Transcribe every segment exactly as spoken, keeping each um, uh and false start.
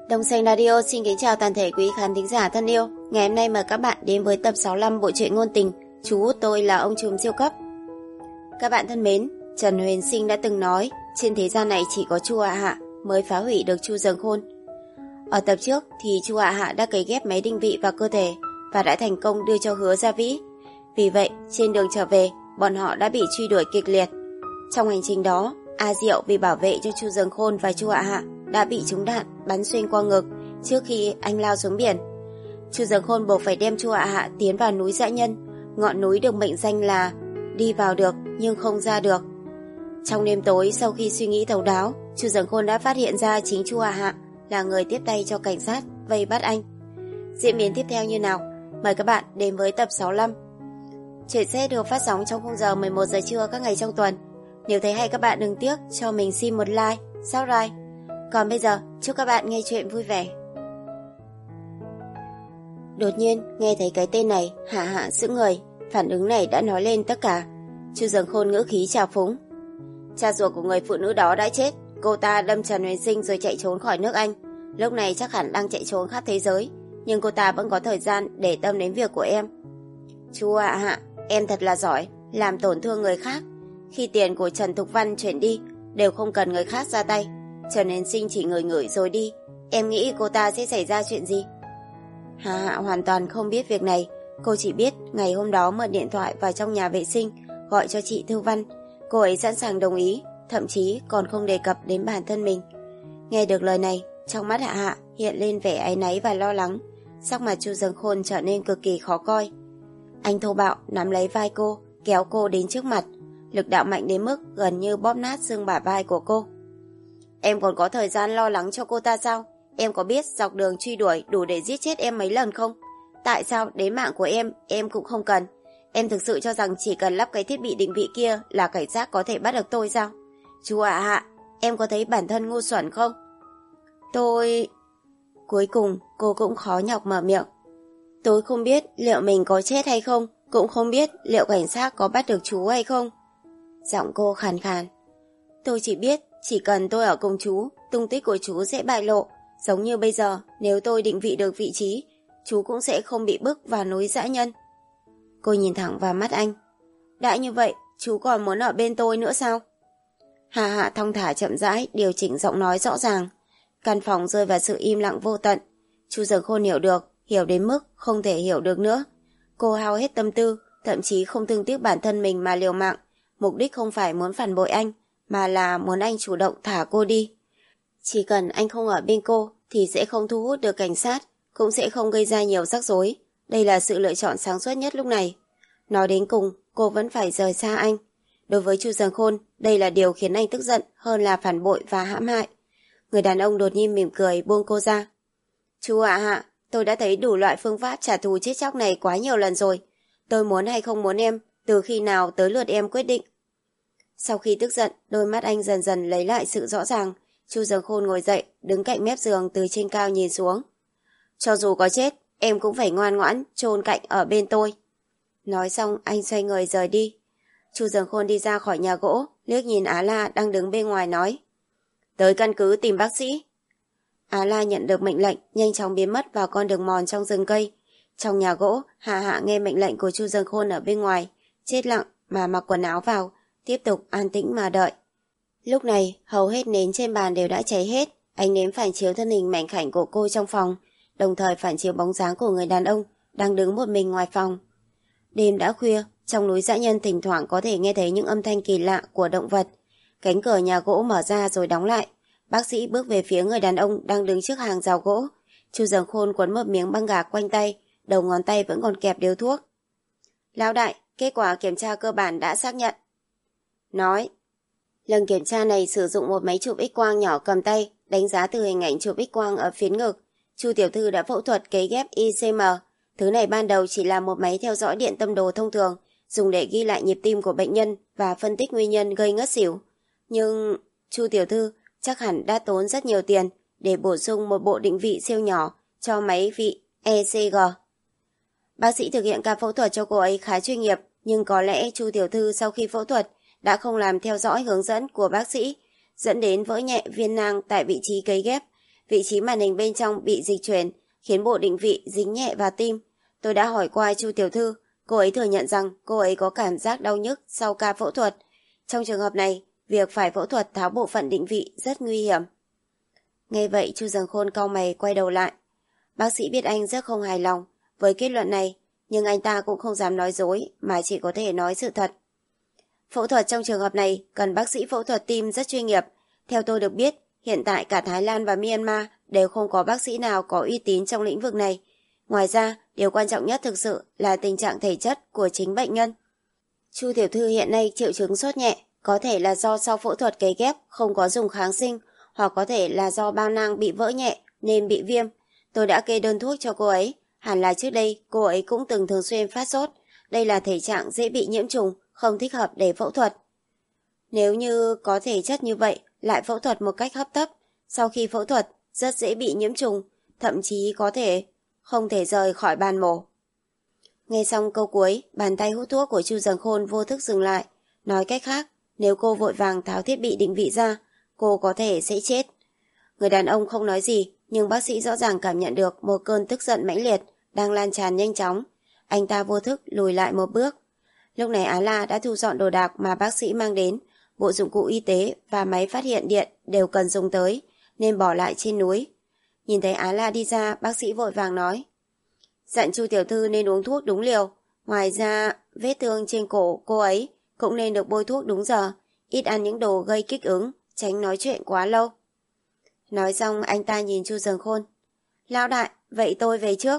Đông Xanh Radio xin kính chào toàn thể quý khán thính giả thân yêu. Ngày hôm nay mời các bạn đến với tập sáu mươi lăm bộ truyện ngôn tình Chú út tôi là ông trùm siêu cấp. Các bạn thân mến, Trần Huyền Sinh đã từng nói trên thế gian này chỉ có Chu Hạ Hạ mới phá hủy được Chu Dâng Khôn. Ở tập trước thì Chu Hạ Hạ đã cấy ghép máy định vị vào cơ thể và đã thành công đưa cho Hứa Gia Vĩ. Vì vậy, trên đường trở về, bọn họ đã bị truy đuổi kịch liệt. Trong hành trình đó, A Diệu vì bảo vệ cho Chu Dâng Khôn và Chu Hạ Hạ đã bị trúng đạn bắn xuyên qua ngực trước khi anh lao xuống biển. Chu Dâng Khôn buộc phải đem Chu Hạ Hạ tiến vào núi Dã Nhân, ngọn núi được mệnh danh là đi vào được nhưng không ra được. Trong đêm tối, sau khi suy nghĩ thấu đáo, Chu Dâng Khôn đã phát hiện ra chính Chu Hạ Hạ là người tiếp tay cho cảnh sát vây bắt anh. Diễn biến tiếp theo như nào? Mời các bạn đến với tập sáu mươi lăm. Chuyện sẽ được phát sóng trong khung giờ mười một giờ trưa các ngày trong tuần. Nếu thấy hay các bạn đừng tiếc cho mình xin một like, subscribe. Còn bây giờ, chúc các bạn nghe chuyện vui vẻ. Đột nhiên, nghe thấy cái tên này, Hạ Hạ sững người. Phản ứng này đã nói lên tất cả. Chu Dâng Khôn ngữ khí trào phúng. Cha ruột của người phụ nữ đó đã chết. Cô ta đâm Trần Huyền Sinh rồi chạy trốn khỏi nước Anh. Lúc này chắc hẳn đang chạy trốn khắp thế giới. Nhưng cô ta vẫn có thời gian để tâm đến việc của em. Chu Hạ Hạ, em thật là giỏi, làm tổn thương người khác. Khi tiền của Trần Thục Văn chuyển đi, đều không cần người khác ra tay. Trần Huyền Sinh chỉ ngửi ngửi rồi đi. Em nghĩ cô ta sẽ xảy ra chuyện gì? Hạ Hạ hoàn toàn không biết việc này. Cô chỉ biết ngày hôm đó mượn điện thoại vào trong nhà vệ sinh gọi cho chị Thư Văn. Cô ấy sẵn sàng đồng ý, thậm chí còn không đề cập đến bản thân mình. Nghe được lời này, trong mắt Hạ Hạ hiện lên vẻ áy náy và lo lắng. Sắc mặt Chu Dâng Khôn trở nên cực kỳ khó coi. Anh thô bạo nắm lấy vai cô, kéo cô đến trước mặt. Lực đạo mạnh đến mức gần như bóp nát xương bả vai của cô. Em còn có thời gian lo lắng cho cô ta sao? Em có biết dọc đường truy đuổi đủ để giết chết em mấy lần không? Tại sao đến mạng của em, em cũng không cần? Em thực sự cho rằng chỉ cần lắp cái thiết bị định vị kia là cảnh sát có thể bắt được tôi sao? Chú Hạ Hạ, em có thấy bản thân ngu xuẩn không? Tôi... Cuối cùng, cô cũng khó nhọc mở miệng. Tôi không biết liệu mình có chết hay không, cũng không biết liệu cảnh sát có bắt được chú hay không. Giọng cô khàn khàn. Tôi chỉ biết, chỉ cần tôi ở cùng chú, tung tích của chú sẽ bại lộ. Giống như bây giờ, nếu tôi định vị được vị trí, chú cũng sẽ không bị bức vào núi Dã Nhân. Cô nhìn thẳng vào mắt anh. Đã như vậy, chú còn muốn ở bên tôi nữa sao? Hạ Hạ thong thả chậm rãi, điều chỉnh giọng nói rõ ràng. Căn phòng rơi vào sự im lặng vô tận. Chu Dâng Khôn hiểu được, hiểu đến mức không thể hiểu được nữa. Cô hao hết tâm tư, thậm chí không thương tiếc bản thân mình mà liều mạng. Mục đích không phải muốn phản bội anh, mà là muốn anh chủ động thả cô đi. Chỉ cần anh không ở bên cô thì sẽ không thu hút được cảnh sát, cũng sẽ không gây ra nhiều rắc rối. Đây là sự lựa chọn sáng suốt nhất lúc này. Nói đến cùng, cô vẫn phải rời xa anh. Đối với Chu Dâng Khôn, đây là điều khiến anh tức giận hơn là phản bội và hãm hại. Người đàn ông đột nhiên mỉm cười buông cô ra. Chú Hạ Hạ, tôi đã thấy đủ loại phương pháp trả thù chết chóc này quá nhiều lần rồi. Tôi muốn hay không muốn em, từ khi nào tới lượt em quyết định. Sau khi tức giận, đôi mắt anh dần dần lấy lại sự rõ ràng. Chu Dâng Khôn ngồi dậy, đứng cạnh mép giường từ trên cao nhìn xuống. Cho dù có chết, em cũng phải ngoan ngoãn, chôn cạnh ở bên tôi. Nói xong, anh xoay người rời đi. Chu Dâng Khôn đi ra khỏi nhà gỗ, liếc nhìn Á La đang đứng bên ngoài nói. Tới căn cứ tìm bác sĩ. Á La nhận được mệnh lệnh, nhanh chóng biến mất vào con đường mòn trong rừng cây. Trong nhà gỗ, Hạ Hạ nghe mệnh lệnh của Chu Dâng Khôn ở bên ngoài, chết lặng mà mặc quần áo vào, tiếp tục an tĩnh mà đợi. Lúc này, hầu hết nến trên bàn đều đã cháy hết, ánh nến phản chiếu thân hình mảnh khảnh của cô trong phòng, đồng thời phản chiếu bóng dáng của người đàn ông đang đứng một mình ngoài phòng. Đêm đã khuya, trong núi Dã Nhân thỉnh thoảng có thể nghe thấy những âm thanh kỳ lạ của động vật. Cánh cửa nhà gỗ mở ra rồi đóng lại. Bác sĩ bước về phía người đàn ông đang đứng trước hàng rào gỗ. Chu Dâng Khôn quấn một miếng băng gạc quanh tay, đầu ngón tay vẫn còn kẹp điếu thuốc. Lão đại, kết quả kiểm tra cơ bản đã xác nhận. Nói, lần kiểm tra này sử dụng một máy chụp X-quang nhỏ cầm tay, đánh giá từ hình ảnh chụp X-quang ở phiến ngực. Chu tiểu thư đã phẫu thuật cấy ghép i xê em. Thứ này ban đầu chỉ là một máy theo dõi điện tâm đồ thông thường, dùng để ghi lại nhịp tim của bệnh nhân và phân tích nguyên nhân gây ngất xỉu. Nhưng, Chu tiểu thư chắc hẳn đã tốn rất nhiều tiền để bổ sung một bộ định vị siêu nhỏ cho máy vị e xê giê. Bác sĩ thực hiện ca phẫu thuật cho cô ấy khá chuyên nghiệp, nhưng có lẽ Chu tiểu thư sau khi phẫu thuật đã không làm theo dõi hướng dẫn của bác sĩ, dẫn đến vỡ nhẹ viên nang tại vị trí cấy ghép. Vị trí màn hình bên trong bị dịch chuyển, khiến bộ định vị dính nhẹ vào tim. Tôi đã hỏi qua Chu tiểu thư, cô ấy thừa nhận rằng cô ấy có cảm giác đau nhức sau ca phẫu thuật. Trong trường hợp này, việc phải phẫu thuật tháo bộ phận định vị rất nguy hiểm. Nghe vậy, Chu Dần Khôn cau mày quay đầu lại. Bác sĩ biết anh rất không hài lòng với kết luận này, nhưng anh ta cũng không dám nói dối mà chỉ có thể nói sự thật. Phẫu thuật trong trường hợp này cần bác sĩ phẫu thuật tim rất chuyên nghiệp. Theo tôi được biết, hiện tại cả Thái Lan và Myanmar đều không có bác sĩ nào có uy tín trong lĩnh vực này. Ngoài ra, điều quan trọng nhất thực sự là tình trạng thể chất của chính bệnh nhân. Chu tiểu thư hiện nay triệu chứng sốt nhẹ, có thể là do sau phẫu thuật cấy ghép không có dùng kháng sinh, hoặc có thể là do bao nang bị vỡ nhẹ nên bị viêm. Tôi đã kê đơn thuốc cho cô ấy, hẳn là trước đây cô ấy cũng từng thường xuyên phát sốt. Đây là thể trạng dễ bị nhiễm trùng, không thích hợp để phẫu thuật. Nếu như có thể chất như vậy, lại phẫu thuật một cách hấp tấp, sau khi phẫu thuật rất dễ bị nhiễm trùng, thậm chí có thể không thể rời khỏi bàn mổ. Nghe xong câu cuối, bàn tay hút thuốc của Chu Dần Khôn vô thức dừng lại. Nói cách khác, nếu cô vội vàng tháo thiết bị định vị ra, cô có thể sẽ chết. Người đàn ông không nói gì, nhưng bác sĩ rõ ràng cảm nhận được một cơn tức giận mãnh liệt đang lan tràn nhanh chóng. Anh ta vô thức lùi lại một bước. Lúc này Á La đã thu dọn đồ đạc mà bác sĩ mang đến, bộ dụng cụ y tế và máy phát hiện điện đều cần dùng tới, nên bỏ lại trên núi. Nhìn thấy Á La đi ra, bác sĩ vội vàng nói: Dặn Chu tiểu thư nên uống thuốc đúng liều. Ngoài ra, vết thương trên cổ cô ấy cũng nên được bôi thuốc đúng giờ, ít ăn những đồ gây kích ứng, tránh nói chuyện quá lâu. Nói xong anh ta nhìn Chu Dần Khôn: Lão đại, vậy tôi về trước.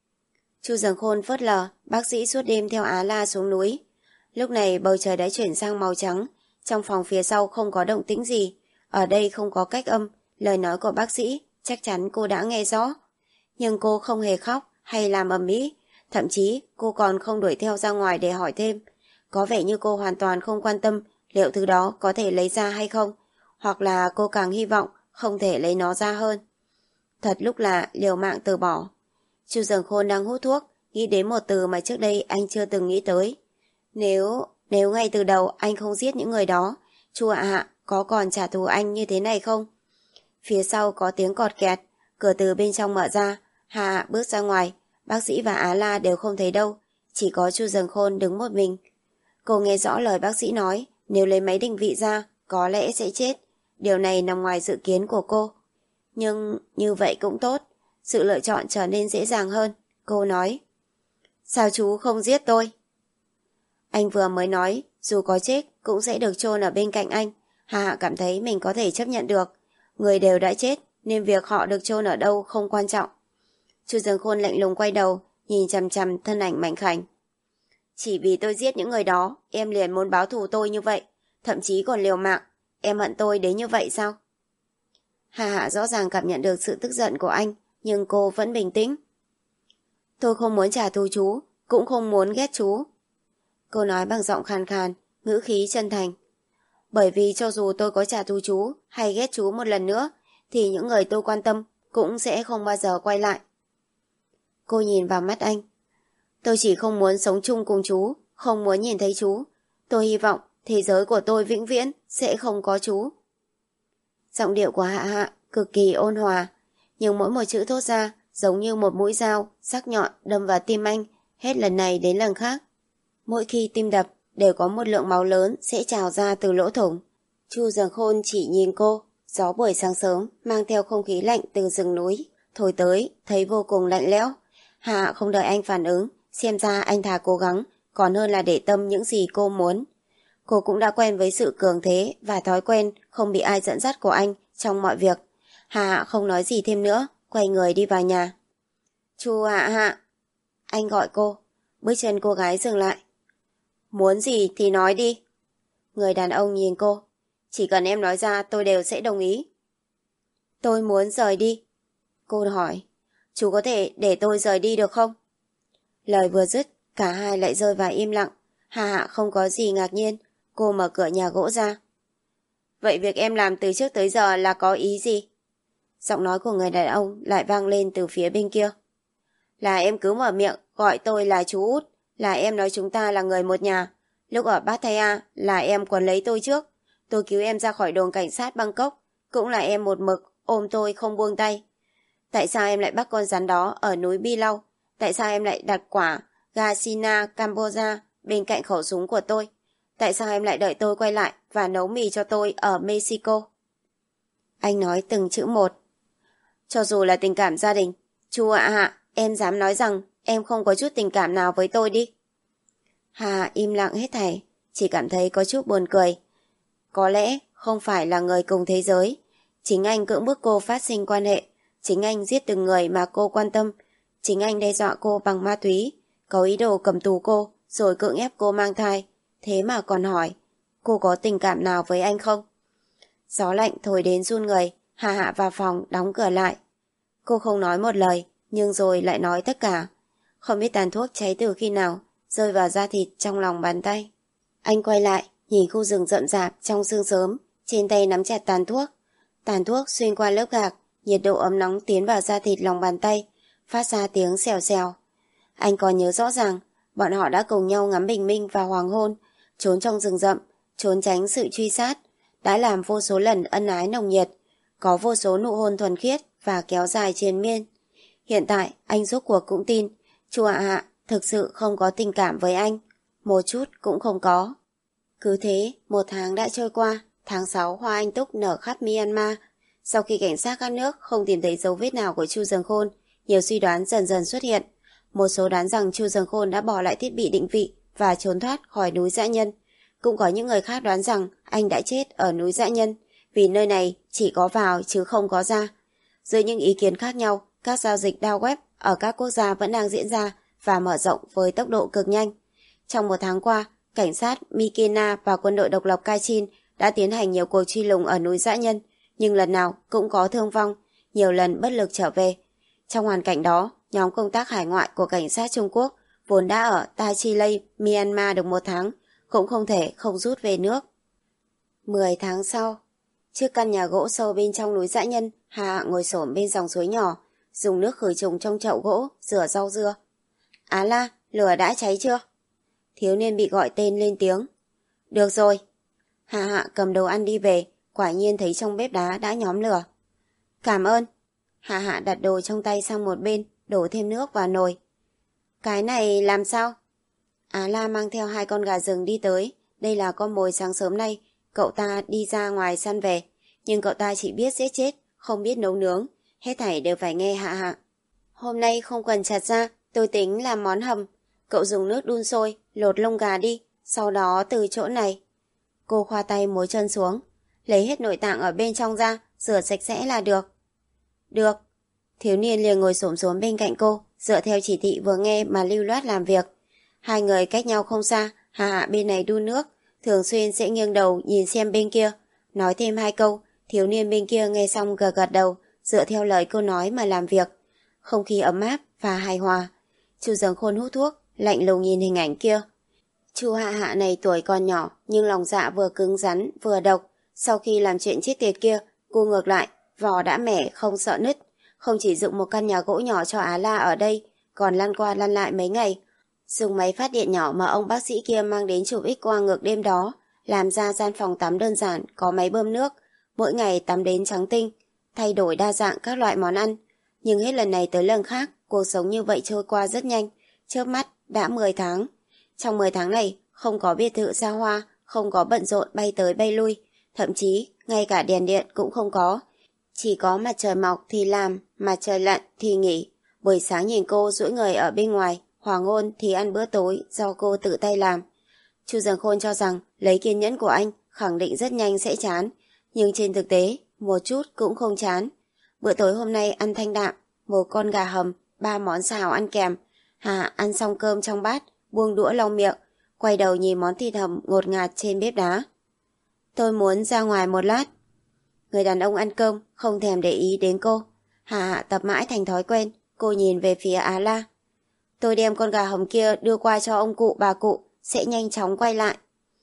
Chu Dần Khôn phớt lờ, bác sĩ suốt đêm theo Á La xuống núi. Lúc này bầu trời đã chuyển sang màu trắng, trong phòng phía sau không có động tĩnh gì, ở đây không có cách âm, lời nói của bác sĩ chắc chắn cô đã nghe rõ. Nhưng cô không hề khóc hay làm ầm ĩ, thậm chí cô còn không đuổi theo ra ngoài để hỏi thêm. Có vẻ như cô hoàn toàn không quan tâm liệu thứ đó có thể lấy ra hay không, hoặc là cô càng hy vọng không thể lấy nó ra hơn. Thật lúc là liều mạng từ bỏ. Chu Dần Khôn đang hút thuốc, nghĩ đến một từ mà trước đây anh chưa từng nghĩ tới. Nếu, nếu ngay từ đầu anh không giết những người đó, Chu Hạ Hạ có còn trả thù anh như thế này không? Phía sau có tiếng cọt kẹt, cửa từ bên trong mở ra, Hạ Hạ bước ra ngoài, bác sĩ và Á La đều không thấy đâu, chỉ có Chu Dần Khôn đứng một mình. Cô nghe rõ lời bác sĩ nói, nếu lấy máy định vị ra, có lẽ sẽ chết. Điều này nằm ngoài dự kiến của cô. Nhưng như vậy cũng tốt, sự lựa chọn trở nên dễ dàng hơn. Cô nói: Sao chú không giết tôi? Anh vừa mới nói, dù có chết cũng sẽ được chôn ở bên cạnh anh. Hà Hạ cảm thấy mình có thể chấp nhận được. Người đều đã chết, nên việc họ được chôn ở đâu không quan trọng. Chu Dần Khôn lạnh lùng quay đầu, nhìn chằm chằm thân ảnh mảnh khảnh. Chỉ vì tôi giết những người đó, em liền muốn báo thù tôi như vậy, thậm chí còn liều mạng. Em hận tôi đến như vậy sao? Hà Hạ rõ ràng cảm nhận được sự tức giận của anh, nhưng cô vẫn bình tĩnh. Tôi không muốn trả thù chú, cũng không muốn ghét chú. Cô nói bằng giọng khàn khàn, ngữ khí chân thành. Bởi vì cho dù tôi có trả thù chú hay ghét chú một lần nữa, thì những người tôi quan tâm cũng sẽ không bao giờ quay lại. Cô nhìn vào mắt anh. Tôi chỉ không muốn sống chung cùng chú, không muốn nhìn thấy chú. Tôi hy vọng thế giới của tôi vĩnh viễn sẽ không có chú. Giọng điệu của Hạ Hạ cực kỳ ôn hòa, nhưng mỗi một chữ thốt ra giống như một mũi dao sắc nhọn đâm vào tim anh, hết lần này đến lần khác. Mỗi khi tim đập đều có một lượng máu lớn sẽ trào ra từ lỗ thủng. Chu Dần Khôn chỉ nhìn cô. Gió buổi sáng sớm mang theo không khí lạnh từ rừng núi thổi tới, thấy vô cùng lạnh lẽo. Hạ không đợi anh phản ứng, xem ra anh thà cố gắng còn hơn là để tâm những gì cô muốn. Cô cũng đã quen với sự cường thế và thói quen không bị ai dẫn dắt của anh trong mọi việc. Hạ không nói gì thêm nữa, quay người đi vào nhà. Chu Hạ Hạ, anh gọi cô. Bước chân cô gái dừng lại. Muốn gì thì nói đi. Người đàn ông nhìn cô. Chỉ cần em nói ra tôi đều sẽ đồng ý. Tôi muốn rời đi. Cô hỏi. Chú có thể để tôi rời đi được không? Lời vừa dứt, cả hai lại rơi vào im lặng. Hà Hạ không có gì ngạc nhiên. Cô mở cửa nhà gỗ ra. Vậy việc em làm từ trước tới giờ là có ý gì? Giọng nói của người đàn ông lại vang lên từ phía bên kia. Là em cứ mở miệng gọi tôi là chú Út, là em nói chúng ta là người một nhà. Lúc ở Pattaya là em quấn lấy tôi trước. Tôi cứu em ra khỏi đồn cảnh sát Bangkok, cũng là em một mực ôm tôi không buông tay. Tại sao em lại bắt con rắn đó ở núi Bi Lau? Tại sao em lại đặt quả Garcinia Cambogia bên cạnh khẩu súng của tôi? Tại sao em lại đợi tôi quay lại và nấu mì cho tôi ở Mexico? Anh nói từng chữ một. Cho dù là tình cảm gia đình, chú ạ hạ, em dám nói rằng em không có chút tình cảm nào với tôi đi. Hà im lặng hết thảy, chỉ cảm thấy có chút buồn cười. Có lẽ không phải là người cùng thế giới. Chính anh cưỡng bức cô phát sinh quan hệ. Chính anh giết từng người mà cô quan tâm. Chính anh đe dọa cô bằng ma túy, có ý đồ cầm tù cô, rồi cưỡng ép cô mang thai. Thế mà còn hỏi, cô có tình cảm nào với anh không? Gió lạnh thổi đến run người, Hà Hạ vào phòng đóng cửa lại. Cô không nói một lời, nhưng rồi lại nói tất cả. Không biết tàn thuốc cháy từ khi nào, rơi vào da thịt trong lòng bàn tay. Anh quay lại, nhìn khu rừng rậm rạp trong sương sớm, trên tay nắm chặt tàn thuốc. Tàn thuốc xuyên qua lớp gạc, nhiệt độ ấm nóng tiến vào da thịt lòng bàn tay, phát ra tiếng xèo xèo. Anh còn nhớ rõ ràng, bọn họ đã cùng nhau ngắm bình minh và hoàng hôn, trốn trong rừng rậm, trốn tránh sự truy sát, đã làm vô số lần ân ái nồng nhiệt, có vô số nụ hôn thuần khiết và kéo dài triền miên. Hiện tại, anh rốt cuộc cũng tin, chú ạ hạ thực sự không có tình cảm với anh, một chút cũng không có. Cứ thế, một tháng đã trôi qua, tháng sáu hoa anh túc nở khắp Myanmar. Sau khi cảnh sát các nước không tìm thấy dấu vết nào của Chu Dâng Khôn, nhiều suy đoán dần dần xuất hiện. Một số đoán rằng Chu Dâng Khôn đã bỏ lại thiết bị định vị và trốn thoát khỏi núi Dã Nhân. Cũng có những người khác đoán rằng anh đã chết ở núi Dã Nhân, vì nơi này chỉ có vào chứ không có ra. Dưới những ý kiến khác nhau, các giao dịch dark web ở các quốc gia vẫn đang diễn ra và mở rộng với tốc độ cực nhanh. Trong một tháng qua, cảnh sát Mikena và quân đội độc lập Kachin đã tiến hành nhiều cuộc truy lùng ở núi Dã Nhân, nhưng lần nào cũng có thương vong, nhiều lần bất lực trở về. Trong hoàn cảnh đó, nhóm công tác hải ngoại của cảnh sát Trung Quốc vốn đã ở Tai Chi Lay, Myanmar được một tháng, cũng không thể không rút về nước. Mười tháng sau, trước căn nhà gỗ sâu bên trong núi Dã Nhân, Hà Hạ ngồi xổm bên dòng suối nhỏ, dùng nước khử trùng trong chậu gỗ, rửa rau dưa. Á la, lửa đã cháy chưa? Thiếu niên bị gọi tên lên tiếng. Được rồi. Hà Hạ cầm đồ ăn đi về, quả nhiên thấy trong bếp đá đã nhóm lửa. Cảm ơn. Hà Hạ đặt đồ trong tay sang một bên, đổ thêm nước vào nồi. Cái này làm sao? Á la mang theo hai con gà rừng đi tới. Đây là con mồi sáng sớm nay, cậu ta đi ra ngoài săn về. Nhưng cậu ta chỉ biết giết chết, không biết nấu nướng. Hết thảy đều phải nghe Hạ Hạ. Hôm nay không cần chặt ra, tôi tính làm món hầm. Cậu dùng nước đun sôi, lột lông gà đi, sau đó từ chỗ này. Cô khoa tay múa chân xuống, lấy hết nội tạng ở bên trong ra, rửa sạch sẽ là được. Được. Thiếu niên liền ngồi xổm xuống bên cạnh cô, dựa theo chỉ thị vừa nghe mà lưu loát làm việc. Hai người cách nhau không xa, Hà Hạ bên này đun nước, thường xuyên sẽ nghiêng đầu nhìn xem bên kia, nói thêm hai câu, thiếu niên bên kia nghe xong gật gật đầu, dựa theo lời cô nói mà làm việc. Không khí ấm áp và hài hòa. Chu Dâng Khôn hút thuốc, lạnh lùng nhìn hình ảnh kia. Chu Hạ Hạ này tuổi còn nhỏ, nhưng lòng dạ vừa cứng rắn vừa độc. Sau khi làm chuyện chết tiệt kia, cô ngược lại, vỏ đã mẻ không sợ nứt. Không chỉ dựng một căn nhà gỗ nhỏ cho Á La ở đây, còn lăn qua lăn lại mấy ngày. Dùng máy phát điện nhỏ mà ông bác sĩ kia mang đến chụp X-quang ngược đêm đó, làm ra gian phòng tắm đơn giản, có máy bơm nước, mỗi ngày tắm đến trắng tinh, thay đổi đa dạng các loại món ăn. Nhưng hết lần này tới lần khác, cuộc sống như vậy trôi qua rất nhanh, chớp mắt đã mười tháng. Trong mười tháng này, không có biệt thự xa hoa, không có bận rộn bay tới bay lui, thậm chí ngay cả đèn điện cũng không có. Chỉ có mặt trời mọc thì làm, mặt trời lặn thì nghỉ. Buổi sáng nhìn cô duỗi người ở bên ngoài, hoàng hôn thì ăn bữa tối do cô tự tay làm. Chu Dâng Khôn cho rằng lấy kiên nhẫn của anh khẳng định rất nhanh sẽ chán, nhưng trên thực tế một chút cũng không chán. Bữa tối hôm nay ăn thanh đạm, một con gà hầm, ba món xào ăn kèm. Hà ăn xong cơm trong bát, buông đũa lau miệng, quay đầu nhìn món thịt hầm ngột ngạt trên bếp đá. Tôi muốn ra ngoài một lát. Người đàn ông ăn cơm không thèm để ý đến cô. Hà tập mãi thành thói quen, cô nhìn về phía Á La. Tôi đem con gà hầm kia đưa qua cho ông cụ bà cụ, sẽ nhanh chóng quay lại.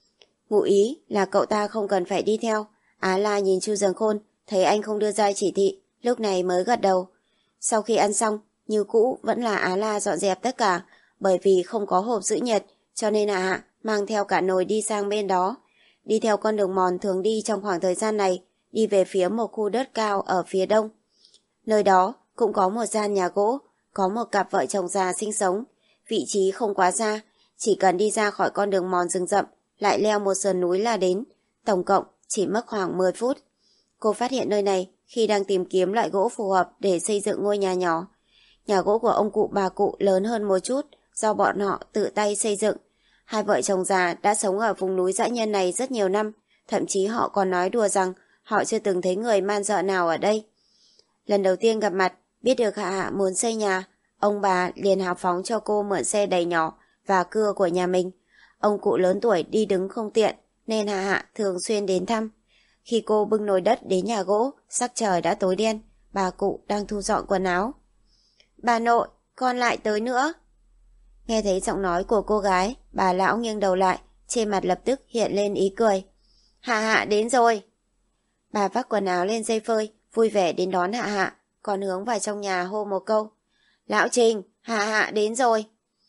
Ngụ ý là cậu ta không cần phải đi theo. Á La nhìn Chu Dâng Khôn, thấy anh không đưa ra chỉ thị, lúc này mới gật đầu. Sau khi ăn xong, như cũ vẫn là Á La dọn dẹp tất cả, bởi vì không có hộp giữ nhiệt, cho nên Hạ Hạ mang theo cả nồi đi sang bên đó. Đi theo con đường mòn thường đi trong khoảng thời gian này, đi về phía một khu đất cao ở phía đông. Nơi đó cũng có một gian nhà gỗ, có một cặp vợ chồng già sinh sống. Vị trí không quá xa, chỉ cần đi ra khỏi con đường mòn rừng rậm, lại leo một sườn núi là đến. Tổng cộng chỉ mất khoảng mười phút. Cô phát hiện nơi này khi đang tìm kiếm loại gỗ phù hợp để xây dựng ngôi nhà nhỏ. Nhà gỗ của ông cụ bà cụ lớn hơn một chút do bọn họ tự tay xây dựng. Hai vợ chồng già đã sống ở vùng núi dã nhân này rất nhiều năm, thậm chí họ còn nói đùa rằng họ chưa từng thấy người man dợ nào ở đây. Lần đầu tiên gặp mặt, biết được Hạ Hạ muốn xây nhà, ông bà liền hào phóng cho cô mượn xe đẩy nhỏ và cưa của nhà mình. Ông cụ lớn tuổi đi đứng không tiện nên Hạ Hạ thường xuyên đến thăm. Khi cô bưng nồi đất đến nhà gỗ, sắc trời đã tối đen, bà cụ đang thu dọn quần áo. Bà nội, con lại tới nữa. Nghe thấy giọng nói của cô gái, bà lão nghiêng đầu lại, trên mặt lập tức hiện lên ý cười. Hạ Hạ đến rồi. Bà vác quần áo lên dây phơi, vui vẻ đến đón Hạ Hạ, còn hướng vào trong nhà hô một câu. Lão Trình, Hạ Hạ đến rồi.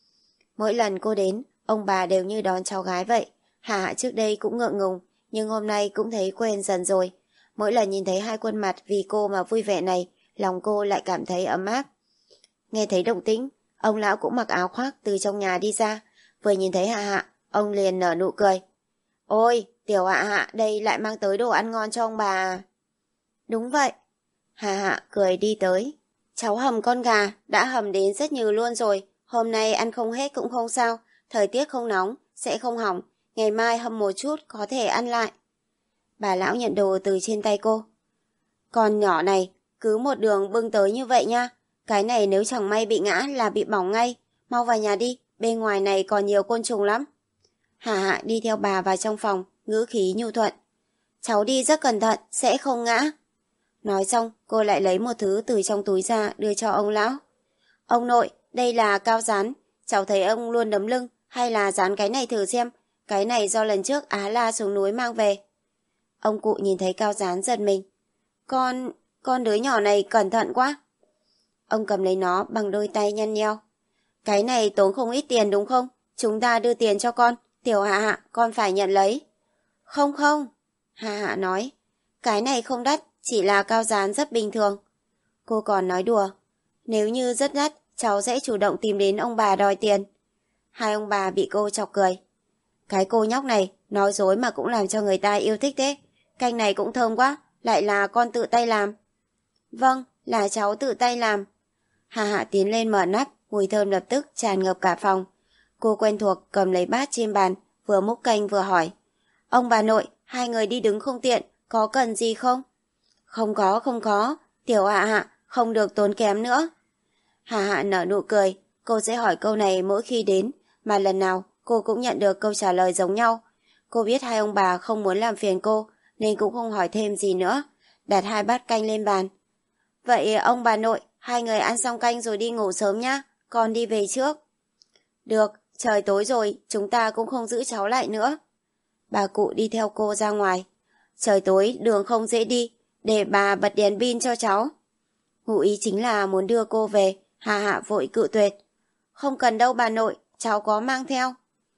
Mỗi lần cô đến, ông bà đều như đón cháu gái vậy. Hạ Hạ trước đây cũng ngượng ngùng, nhưng hôm nay cũng thấy quen dần rồi. Mỗi lần nhìn thấy hai khuôn mặt vì cô mà vui vẻ này, lòng cô lại cảm thấy ấm áp. Nghe thấy động tĩnh, ông lão cũng mặc áo khoác từ trong nhà đi ra. Vừa nhìn thấy Hạ Hạ, ông liền nở nụ cười. Ôi, tiểu Hạ Hạ đây lại mang tới đồ ăn ngon cho ông bà. Đúng vậy. Hạ Hạ cười đi tới. Cháu hầm con gà, đã hầm đến rất nhiều luôn rồi. Hôm nay ăn không hết cũng không sao. Thời tiết không nóng, sẽ không hỏng. Ngày mai hầm một chút có thể ăn lại. Bà lão nhận đồ từ trên tay cô. Con nhỏ này, cứ một đường bưng tới như vậy nha. Cái này nếu chẳng may bị ngã là bị bỏng ngay. Mau vào nhà đi, bên ngoài này còn nhiều côn trùng lắm. Hạ Hạ đi theo bà vào trong phòng, ngữ khí nhu thuận. Cháu đi rất cẩn thận, sẽ không ngã. Nói xong, cô lại lấy một thứ từ trong túi ra đưa cho ông lão. Ông nội, đây là cao dán. Cháu thấy ông luôn đấm lưng, hay là dán cái này thử xem. Cái này do lần trước Á La xuống núi mang về. Ông cụ nhìn thấy cao dán giật mình. Con, con đứa nhỏ này cẩn thận quá. Ông cầm lấy nó bằng đôi tay nhăn nheo. Cái này tốn không ít tiền đúng không? Chúng ta đưa tiền cho con. Tiểu Hạ Hạ, con phải nhận lấy. Không không, Hạ Hạ nói. Cái này không đắt, chỉ là cao dán rất bình thường. Cô còn nói đùa. Nếu như rất đắt, cháu sẽ chủ động tìm đến ông bà đòi tiền. Hai ông bà bị cô chọc cười. Cái cô nhóc này, nói dối mà cũng làm cho người ta yêu thích thế. Canh này cũng thơm quá, lại là con tự tay làm. Vâng, là cháu tự tay làm. Hạ Hạ tiến lên mở nắp, mùi thơm lập tức tràn ngập cả phòng. Cô quen thuộc cầm lấy bát trên bàn, vừa múc canh vừa hỏi. Ông bà nội, hai người đi đứng không tiện, có cần gì không? Không có, không có. Tiểu Hạ Hạ, không được tốn kém nữa. Hạ Hạ nở nụ cười, cô sẽ hỏi câu này mỗi khi đến, mà lần nào cô cũng nhận được câu trả lời giống nhau. Cô biết hai ông bà không muốn làm phiền cô, nên cũng không hỏi thêm gì nữa, đặt hai bát canh lên bàn. Vậy ông bà nội, hai người ăn xong canh rồi đi ngủ sớm nhá, con đi về trước. Được, trời tối rồi, chúng ta cũng không giữ cháu lại nữa. Bà cụ đi theo cô ra ngoài. Trời tối, đường không dễ đi, để bà bật đèn pin cho cháu. Ngụ ý chính là muốn đưa cô về, Hạ Hạ vội cự tuyệt. Không cần đâu bà nội, cháu có mang theo.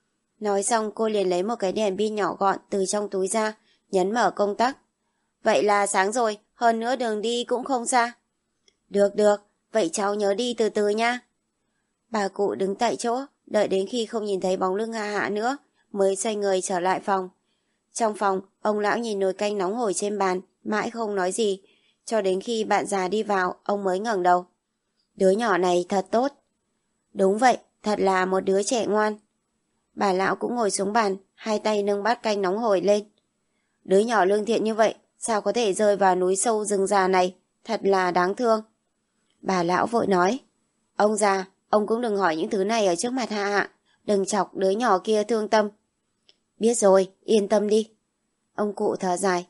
Nói xong cô liền lấy một cái đèn pin nhỏ gọn từ trong túi ra, nhấn mở công tắc. Vậy là sáng rồi, hơn nữa đường đi cũng không xa. Được được, vậy cháu nhớ đi từ từ nha. Bà cụ đứng tại chỗ, đợi đến khi không nhìn thấy bóng lưng Hạ Hạ nữa, mới xoay người trở lại phòng. Trong phòng, ông lão nhìn nồi canh nóng hổi trên bàn, mãi không nói gì, cho đến khi bạn già đi vào, ông mới ngẩng đầu. Đứa nhỏ này thật tốt. Đúng vậy, thật là một đứa trẻ ngoan. Bà lão cũng ngồi xuống bàn, hai tay nâng bát canh nóng hổi lên. Đứa nhỏ lương thiện như vậy, sao có thể rơi vào núi sâu rừng già này, thật là đáng thương. Bà lão vội nói, ông già, ông cũng đừng hỏi những thứ này ở trước mặt Hạ Hạ, đừng chọc đứa nhỏ kia thương tâm. Biết rồi, yên tâm đi. Ông cụ thở dài.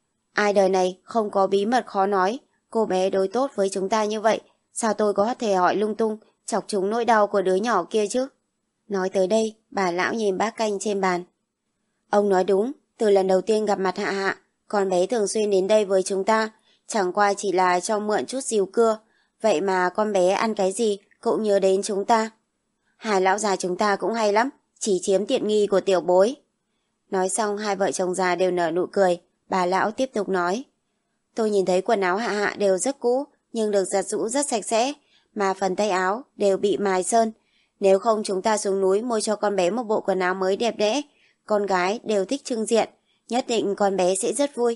Ai đời này không có bí mật khó nói, cô bé đối tốt với chúng ta như vậy, sao tôi có thể hỏi lung tung, chọc chúng nỗi đau của đứa nhỏ kia chứ? Nói tới đây, bà lão nhìn bát canh trên bàn. Ông nói đúng, từ lần đầu tiên gặp mặt Hạ Hạ, con bé thường xuyên đến đây với chúng ta, chẳng qua chỉ là cho mượn chút rìu cưa, vậy mà con bé ăn cái gì cũng nhớ đến chúng ta. Hai lão già chúng ta cũng hay lắm, chỉ chiếm tiện nghi của tiểu bối. Nói xong hai vợ chồng già đều nở nụ cười, bà lão tiếp tục nói. Tôi nhìn thấy quần áo Hạ Hạ đều rất cũ, nhưng được giặt giũ rất sạch sẽ, mà phần tay áo đều bị mài sơn. Nếu không chúng ta xuống núi mua cho con bé một bộ quần áo mới đẹp đẽ. Con gái đều thích trưng diện, nhất định con bé sẽ rất vui.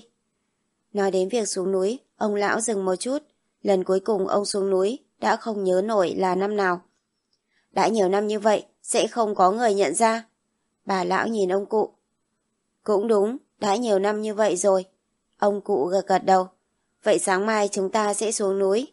Nói đến việc xuống núi, ông lão dừng một chút. Lần cuối cùng ông xuống núi đã không nhớ nổi là năm nào. Đã nhiều năm như vậy, sẽ không có người nhận ra. Bà lão nhìn ông cụ. Cũng đúng, đã nhiều năm như vậy rồi. Ông cụ gật gật đầu. Vậy sáng mai chúng ta sẽ xuống núi.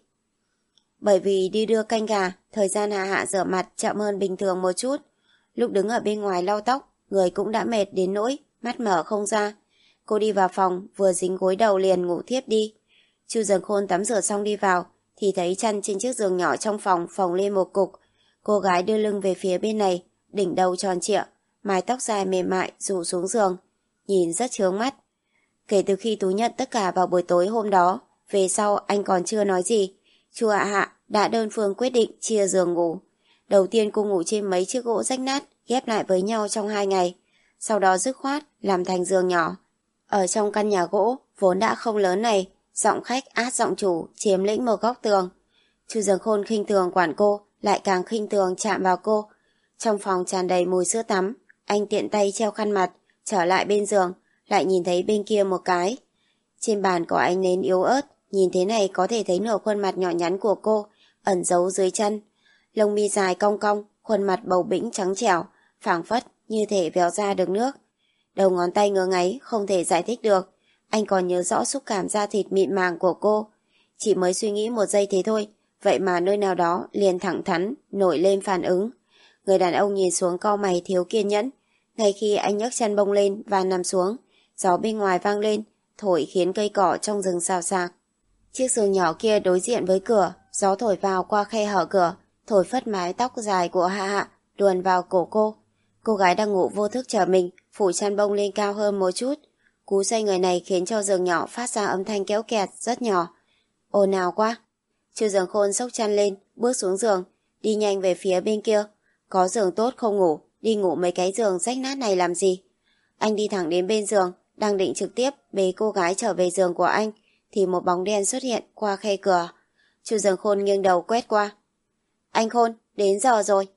Bởi vì đi đưa canh gà, thời gian Hạ Hạ rửa mặt chậm hơn bình thường một chút. Lúc đứng ở bên ngoài lau tóc, người cũng đã mệt đến nỗi mắt mở không ra. Cô đi vào phòng, vừa dính gối đầu liền ngủ thiếp đi. Chu Dần Khôn tắm rửa xong đi vào, thì thấy chăn trên chiếc giường nhỏ trong phòng phồng lên một cục. Cô gái đưa lưng về phía bên này, đỉnh đầu tròn trịa, mái tóc dài mềm mại rủ xuống giường, nhìn rất chướng mắt. Kể từ khi Tú nhận tất cả vào buổi tối hôm đó, về sau anh còn chưa nói gì. Chu Hạ Hạ đã đơn phương quyết định chia giường ngủ. Đầu tiên cô ngủ trên mấy chiếc gỗ rách nát ghép lại với nhau trong hai ngày, sau đó dứt khoát làm thành giường nhỏ. Ở trong căn nhà gỗ vốn đã không lớn này, giọng khách át giọng chủ chiếm lĩnh một góc tường. Chu Dần Khôn khinh thường quản cô, lại càng khinh thường chạm vào cô. Trong phòng tràn đầy mùi sữa tắm, anh tiện tay treo khăn mặt, trở lại bên giường, lại nhìn thấy bên kia một cái. Trên bàn có ánh nến yếu ớt, nhìn thế này có thể thấy nửa khuôn mặt nhỏ nhắn của cô, ẩn giấu dưới chân. Lông mi dài cong cong, khuôn mặt bầu bĩnh trắng trẻo, phảng phất như thể véo ra được nước. Đầu ngón tay ngứa ngáy không thể giải thích được. Anh còn nhớ rõ xúc cảm da thịt mịn màng của cô. Chỉ mới suy nghĩ một giây thế thôi, vậy mà nơi nào đó liền thẳng thắn nổi lên phản ứng. Người đàn ông nhìn xuống cau mày thiếu kiên nhẫn. Ngay khi anh nhấc chân bông lên và nằm xuống, gió bên ngoài vang lên, thổi khiến cây cỏ trong rừng xào xạc. Chiếc giường nhỏ kia đối diện với cửa, gió thổi vào qua khe hở cửa, thổi phất mái tóc dài của Hạ Hạ luồn vào cổ cô. Cô gái đang ngủ vô thức trở mình, phủ chăn bông lên cao hơn một chút. Cú xoay người này khiến cho giường nhỏ phát ra âm thanh kéo kẹt rất nhỏ. Ồn ào quá. Chu Dần Khôn xốc chăn lên, bước xuống giường, đi nhanh về phía bên kia. Có giường tốt không ngủ, đi ngủ mấy cái giường rách nát này làm gì? Anh đi thẳng đến bên giường, đang định trực tiếp bế cô gái trở về giường của anh, thì một bóng đen xuất hiện qua khe cửa. Chu Dần Khôn nghiêng đầu quét qua. Anh Khôn, đến giờ rồi.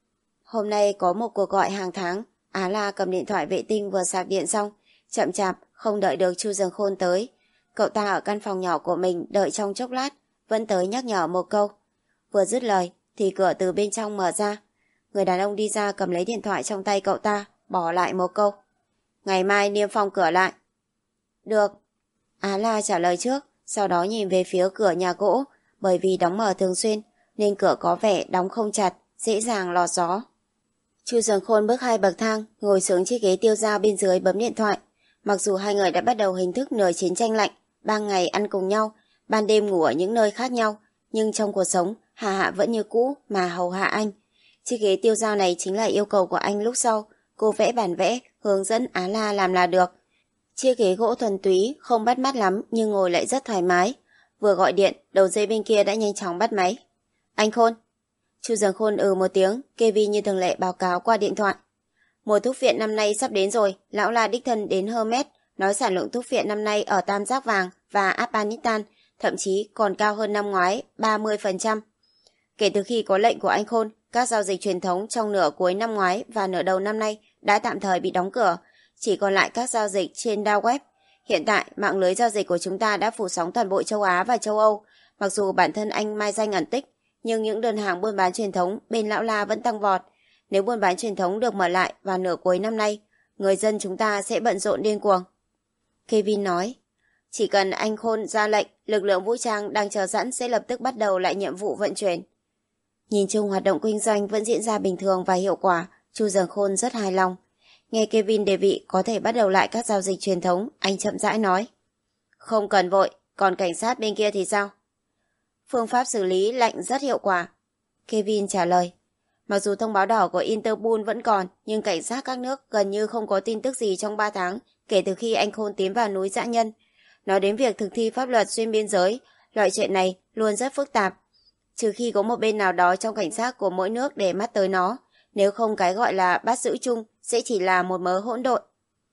Hôm nay có một cuộc gọi hàng tháng. Á La cầm điện thoại vệ tinh vừa sạc điện xong, chậm chạp không đợi được Chu Dần Khôn tới. Cậu ta ở căn phòng nhỏ của mình đợi trong chốc lát, vẫn tới nhắc nhở một câu. Vừa dứt lời thì cửa từ bên trong mở ra. Người đàn ông đi ra cầm lấy điện thoại trong tay cậu ta, bỏ lại một câu. Ngày mai niêm phong cửa lại. Được. Á La trả lời trước, sau đó nhìn về phía cửa nhà gỗ, bởi vì đóng mở thường xuyên nên cửa có vẻ đóng không chặt, dễ dàng lọt gió. Chu Dần Khôn bước hai bậc thang, ngồi xuống chiếc ghế tiêu dao bên dưới bấm điện thoại. Mặc dù hai người đã bắt đầu hình thức nửa chiến tranh lạnh, ban ngày ăn cùng nhau, ban đêm ngủ ở những nơi khác nhau, nhưng trong cuộc sống, Hạ Hạ vẫn như cũ mà hầu hạ anh. Chiếc ghế tiêu dao này chính là yêu cầu của anh lúc sau, cô vẽ bản vẽ, hướng dẫn Á La làm là được. Chiếc ghế gỗ thuần túy, không bắt mắt lắm nhưng ngồi lại rất thoải mái. Vừa gọi điện, đầu dây bên kia đã nhanh chóng bắt máy. Anh Khôn. Chu Dần Khôn ừ một tiếng, Kevin như thường lệ báo cáo qua điện thoại. Mùa thuốc viện năm nay sắp đến rồi, lão La đích thân đến Hermes, nói sản lượng thuốc viện năm nay ở Tam Giác Vàng và Afghanistan, thậm chí còn cao hơn năm ngoái, ba mươi phần trăm. Kể từ khi có lệnh của anh Khôn, các giao dịch truyền thống trong nửa cuối năm ngoái và nửa đầu năm nay đã tạm thời bị đóng cửa, chỉ còn lại các giao dịch trên dark web. Hiện tại, mạng lưới giao dịch của chúng ta đã phủ sóng toàn bộ châu Á và châu Âu. Mặc dù bản thân anh mai danh ẩn tích, nhưng những đơn hàng buôn bán truyền thống bên lão La vẫn tăng vọt. Nếu buôn bán truyền thống được mở lại vào nửa cuối năm nay, người dân chúng ta sẽ bận rộn điên cuồng. Kevin nói, chỉ cần anh Khôn ra lệnh, lực lượng vũ trang đang chờ sẵn sẽ lập tức bắt đầu lại nhiệm vụ vận chuyển. Nhìn chung hoạt động kinh doanh vẫn diễn ra bình thường và hiệu quả, Chu Dần Khôn rất hài lòng. Nghe Kevin đề nghị có thể bắt đầu lại các giao dịch truyền thống, anh chậm rãi nói. Không cần vội, còn cảnh sát bên kia thì sao? Phương pháp xử lý lệnh rất hiệu quả. Kevin trả lời. Mặc dù thông báo đỏ của Interpol vẫn còn, nhưng cảnh sát các nước gần như không có tin tức gì trong ba tháng kể từ khi anh Khôn tiến vào núi Dã Nhân. Nói đến việc thực thi pháp luật xuyên biên giới, loại chuyện này luôn rất phức tạp. Trừ khi có một bên nào đó trong cảnh sát của mỗi nước để mắt tới nó, nếu không cái gọi là bắt giữ chung sẽ chỉ là một mớ hỗn độn.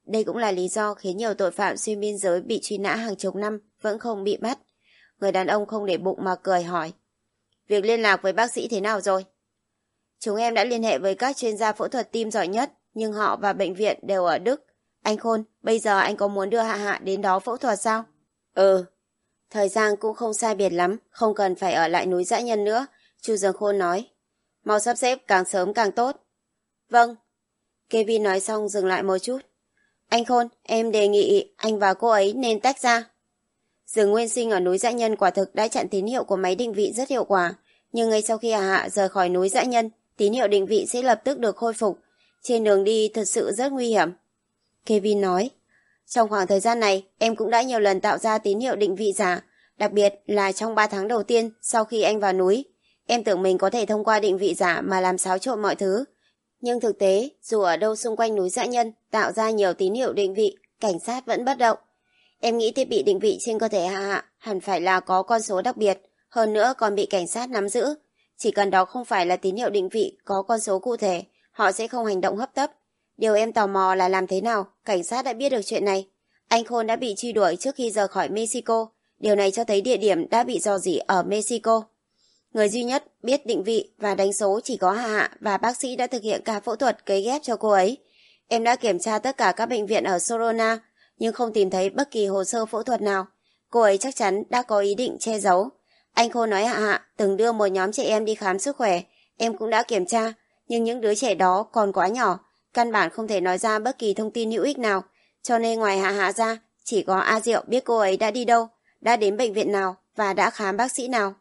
Đây cũng là lý do khiến nhiều tội phạm xuyên biên giới bị truy nã hàng chục năm vẫn không bị bắt. Người đàn ông không để bụng mà cười hỏi. Việc liên lạc với bác sĩ thế nào rồi? Chúng em đã liên hệ với các chuyên gia phẫu thuật tim giỏi nhất, nhưng họ và bệnh viện đều ở Đức. Anh Khôn, bây giờ anh có muốn đưa Hạ Hạ đến đó phẫu thuật sao? Ừ. Thời gian cũng không sai biệt lắm, không cần phải ở lại núi Dã Nhân nữa, Chu Dương Khôn nói. Mau sắp xếp càng sớm càng tốt. Vâng. Kevin nói xong dừng lại một chút. Anh Khôn, em đề nghị anh và cô ấy nên tách ra. Rừng nguyên sinh ở núi Dã Nhân quả thực đã chặn tín hiệu của máy định vị rất hiệu quả, nhưng ngay sau khi Hạ Hạ rời khỏi núi Dã Nhân, tín hiệu định vị sẽ lập tức được khôi phục. Trên đường đi thật sự rất nguy hiểm. Kevin nói, trong khoảng thời gian này, em cũng đã nhiều lần tạo ra tín hiệu định vị giả, đặc biệt là trong ba tháng đầu tiên sau khi anh vào núi. Em tưởng mình có thể thông qua định vị giả mà làm xáo trộn mọi thứ. Nhưng thực tế, dù ở đâu xung quanh núi Dã Nhân tạo ra nhiều tín hiệu định vị, cảnh sát vẫn bất động. Em nghĩ thiết bị định vị trên cơ thể Hạ Hạ hẳn phải là có con số đặc biệt, hơn nữa còn bị cảnh sát nắm giữ. Chỉ cần đó không phải là tín hiệu định vị có con số cụ thể, họ sẽ không hành động hấp tấp. Điều em tò mò là làm thế nào cảnh sát đã biết được chuyện này. Anh Khôn đã bị truy đuổi trước khi rời khỏi Mexico. Điều này cho thấy địa điểm đã bị rò rỉ ở Mexico. Người duy nhất biết định vị và đánh số chỉ có Hạ Hạ và bác sĩ đã thực hiện ca phẫu thuật cấy ghép cho cô ấy. Em đã kiểm tra tất cả các bệnh viện ở Sorona, nhưng không tìm thấy bất kỳ hồ sơ phẫu thuật nào. Cô ấy chắc chắn đã có ý định che giấu. Anh Khôn nói Hạ Hạ từng đưa một nhóm trẻ em đi khám sức khỏe. Em cũng đã kiểm tra, nhưng những đứa trẻ đó còn quá nhỏ, căn bản không thể nói ra bất kỳ thông tin hữu ích nào. Cho nên ngoài Hạ Hạ ra, chỉ có A Diệu biết cô ấy đã đi đâu, đã đến bệnh viện nào và đã khám bác sĩ nào.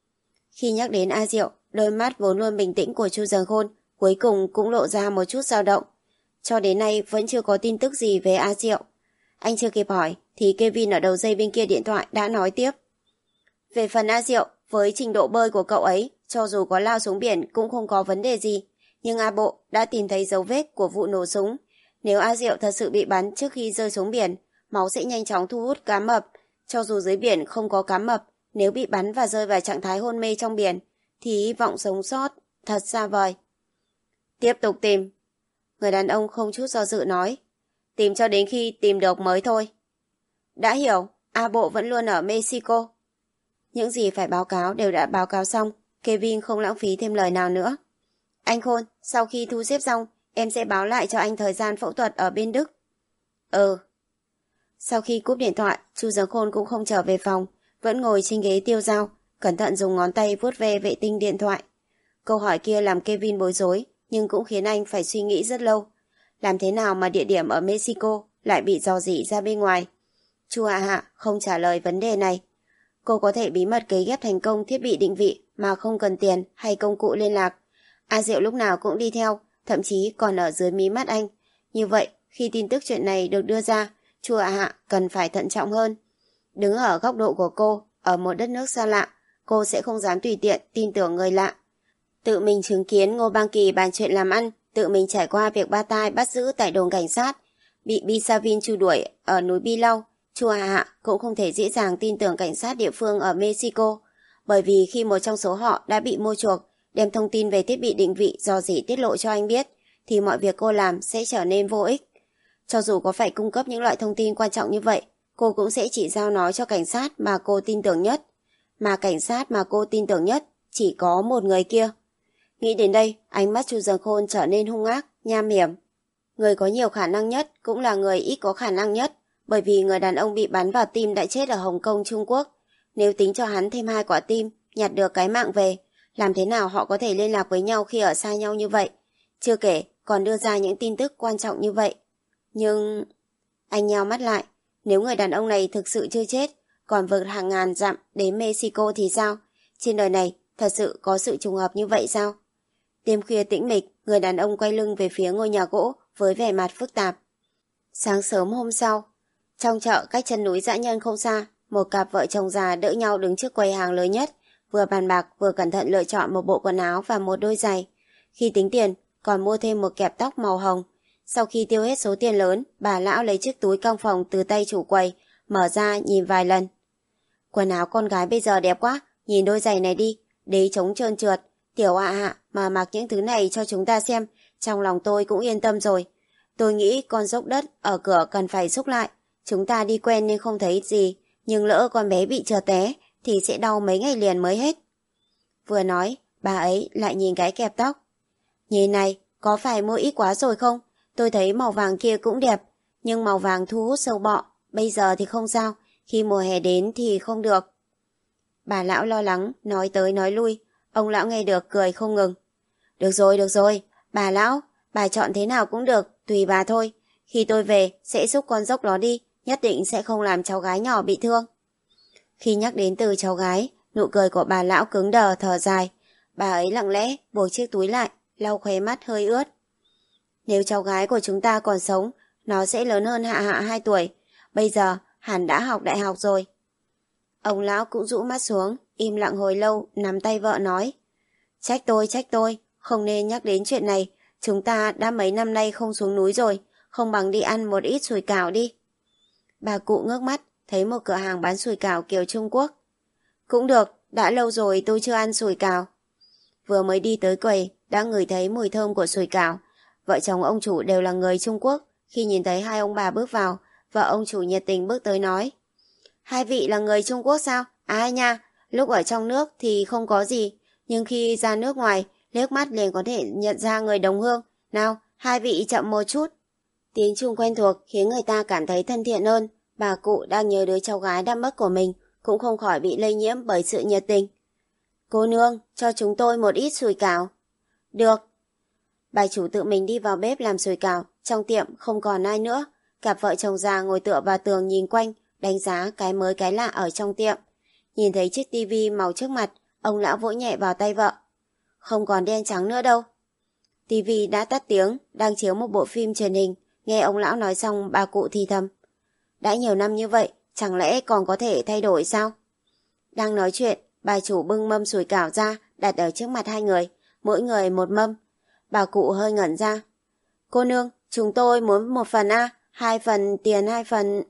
Khi nhắc đến A Diệu, đôi mắt vốn luôn bình tĩnh của Chu Dương Khôn cuối cùng cũng lộ ra một chút dao động. Cho đến nay vẫn chưa có tin tức gì về A Diệu. Anh chưa kịp hỏi thì Kevin ở đầu dây bên kia điện thoại đã nói tiếp. Về phần A Diệu, với trình độ bơi của cậu ấy, cho dù có lao xuống biển cũng không có vấn đề gì. Nhưng A Bộ đã tìm thấy dấu vết của vụ nổ súng. Nếu A Diệu thật sự bị bắn trước khi rơi xuống biển, máu sẽ nhanh chóng thu hút cá mập. Cho dù dưới biển không có cá mập, nếu bị bắn và rơi vào trạng thái hôn mê trong biển, thì hy vọng sống sót thật xa vời. Tiếp tục tìm. Người đàn ông không chút do dự nói. Tìm cho đến khi tìm được mới thôi. Đã hiểu, A Bộ vẫn luôn ở Mexico. Những gì phải báo cáo đều đã báo cáo xong, Kevin không lãng phí thêm lời nào nữa. Anh Khôn, sau khi thu xếp xong, em sẽ báo lại cho anh thời gian phẫu thuật ở bên Đức. Ừ. Sau khi cúp điện thoại, Chu Dương Khôn cũng không trở về phòng, vẫn ngồi trên ghế tiêu dao, cẩn thận dùng ngón tay vuốt ve vệ tinh điện thoại. Câu hỏi kia làm Kevin bối rối, nhưng cũng khiến anh phải suy nghĩ rất lâu. Làm thế nào mà địa điểm ở Mexico lại bị rò rỉ ra bên ngoài? Chu Hạ Hạ không trả lời vấn đề này. Cô có thể bí mật cấy ghép thành công thiết bị định vị mà không cần tiền hay công cụ liên lạc. A Diệu lúc nào cũng đi theo, thậm chí còn ở dưới mí mắt anh. Như vậy, khi tin tức chuyện này được đưa ra, Chu Hạ Hạ cần phải thận trọng hơn. Đứng ở góc độ của cô, ở một đất nước xa lạ, cô sẽ không dám tùy tiện tin tưởng người lạ. Tự mình chứng kiến Ngô Bang Kỳ bàn chuyện làm ăn, tự mình trải qua việc ba tai bắt giữ tại đồn cảnh sát, bị Bisavin truy đuổi ở núi Bi Lau, Chu Hạ Hạ cũng không thể dễ dàng tin tưởng cảnh sát địa phương ở Mexico, bởi vì khi một trong số họ đã bị mua chuộc, đem thông tin về thiết bị định vị rò rỉ tiết lộ cho anh biết, thì mọi việc cô làm sẽ trở nên vô ích. Cho dù có phải cung cấp những loại thông tin quan trọng như vậy, cô cũng sẽ chỉ giao nói cho cảnh sát mà cô tin tưởng nhất. Mà cảnh sát mà cô tin tưởng nhất chỉ có một người kia. Nghĩ đến đây, ánh mắt Chu Dương Khôn trở nên hung ác, nham hiểm. Người có nhiều khả năng nhất cũng là người ít có khả năng nhất, bởi vì người đàn ông bị bắn vào tim đã chết ở Hồng Kông, Trung Quốc. Nếu tính cho hắn thêm hai quả tim, nhặt được cái mạng về, làm thế nào họ có thể liên lạc với nhau khi ở xa nhau như vậy? Chưa kể, còn đưa ra những tin tức quan trọng như vậy. Nhưng... Anh nheo mắt lại, nếu người đàn ông này thực sự chưa chết, còn vượt hàng ngàn dặm đến Mexico thì sao? Trên đời này thật sự có sự trùng hợp như vậy sao? Đêm khuya tĩnh mịch, người đàn ông quay lưng về phía ngôi nhà gỗ với vẻ mặt phức tạp. Sáng sớm hôm sau, trong chợ cách chân núi Dã Nhân không xa, một cặp vợ chồng già đỡ nhau đứng trước quầy hàng lớn nhất, vừa bàn bạc vừa cẩn thận lựa chọn một bộ quần áo và một đôi giày. Khi tính tiền, còn mua thêm một kẹp tóc màu hồng. Sau khi tiêu hết số tiền lớn, bà lão lấy chiếc túi cong phòng từ tay chủ quầy, mở ra nhìn vài lần. Quần áo con gái bây giờ đẹp quá, nhìn đôi giày này đi, đế trống trơn trượt. Tiểu Hạ Hạ mà mặc những thứ này cho chúng ta xem, trong lòng tôi cũng yên tâm rồi. tôi nghĩ con dốc đất ở cửa cần phải xúc lại. Chúng ta đi quen nên không thấy gì, nhưng lỡ con bé bị trượt té thì sẽ đau mấy ngày liền mới hết. Vừa nói, bà ấy lại nhìn cái kẹp tóc. Nhìn này, có phải mua ít quá rồi không? Tôi thấy màu vàng kia cũng đẹp, nhưng màu vàng thu hút sâu bọ, bây giờ thì không sao, khi mùa hè đến thì không được. Bà lão lo lắng, nói tới nói lui, ông lão nghe được cười không ngừng. Được rồi, được rồi, bà lão, bà chọn thế nào cũng được, tùy bà thôi. Khi tôi về, sẽ xúc con dốc đó đi, nhất định sẽ không làm cháu gái nhỏ bị thương. Khi nhắc đến từ cháu gái, nụ cười của bà lão cứng đờ thở dài. Bà ấy lặng lẽ buộc chiếc túi lại, lau khóe mắt hơi ướt. Nếu cháu gái của chúng ta còn sống, nó sẽ lớn hơn Hạ Hạ hai tuổi. Bây giờ, hẳn đã học đại học rồi. Ông lão cũng rũ mắt xuống, im lặng hồi lâu, nắm tay vợ nói. Trách tôi, trách tôi, không nên nhắc đến chuyện này. Chúng ta đã mấy năm nay không xuống núi rồi, không bằng đi ăn một ít sủi cảo đi. Bà cụ ngước mắt, thấy một cửa hàng bán sủi cảo kiểu Trung Quốc. Cũng được, đã lâu rồi tôi chưa ăn sủi cảo. Vừa mới đi tới quầy, đã ngửi thấy mùi thơm của sủi cảo. Vợ chồng ông chủ đều là người Trung Quốc. Khi nhìn thấy hai ông bà bước vào, vợ ông chủ nhiệt tình bước tới nói. Hai vị là người Trung Quốc sao? Ai nha, lúc ở trong nước thì không có gì, nhưng khi ra nước ngoài, liếc mắt liền có thể nhận ra người đồng hương. Nào, hai vị chậm một chút. Tiếng Trung quen thuộc khiến người ta cảm thấy thân thiện hơn. Bà cụ đang nhớ đứa cháu gái đã mất của mình, cũng không khỏi bị lây nhiễm bởi sự nhiệt tình. Cô nương, cho chúng tôi một ít sủi cảo. Được. Bà chủ tự mình đi vào bếp làm sủi cảo, trong tiệm không còn ai nữa. Cặp vợ chồng già ngồi tựa vào tường nhìn quanh, đánh giá cái mới cái lạ ở trong tiệm. Nhìn thấy chiếc tivi màu trước mặt, ông lão vỗ nhẹ vào tay vợ. Không còn đen trắng nữa đâu. Tivi đã tắt tiếng, đang chiếu một bộ phim truyền hình. Nghe ông lão nói xong, bà cụ thì thầm. Đã nhiều năm như vậy, chẳng lẽ còn có thể thay đổi sao? Đang nói chuyện, bà chủ bưng mâm sủi cảo ra, đặt ở trước mặt hai người, mỗi người một mâm. Bà cụ hơi ngẩn ra. Cô nương, chúng tôi muốn một phần A, hai phần tiền hai phần...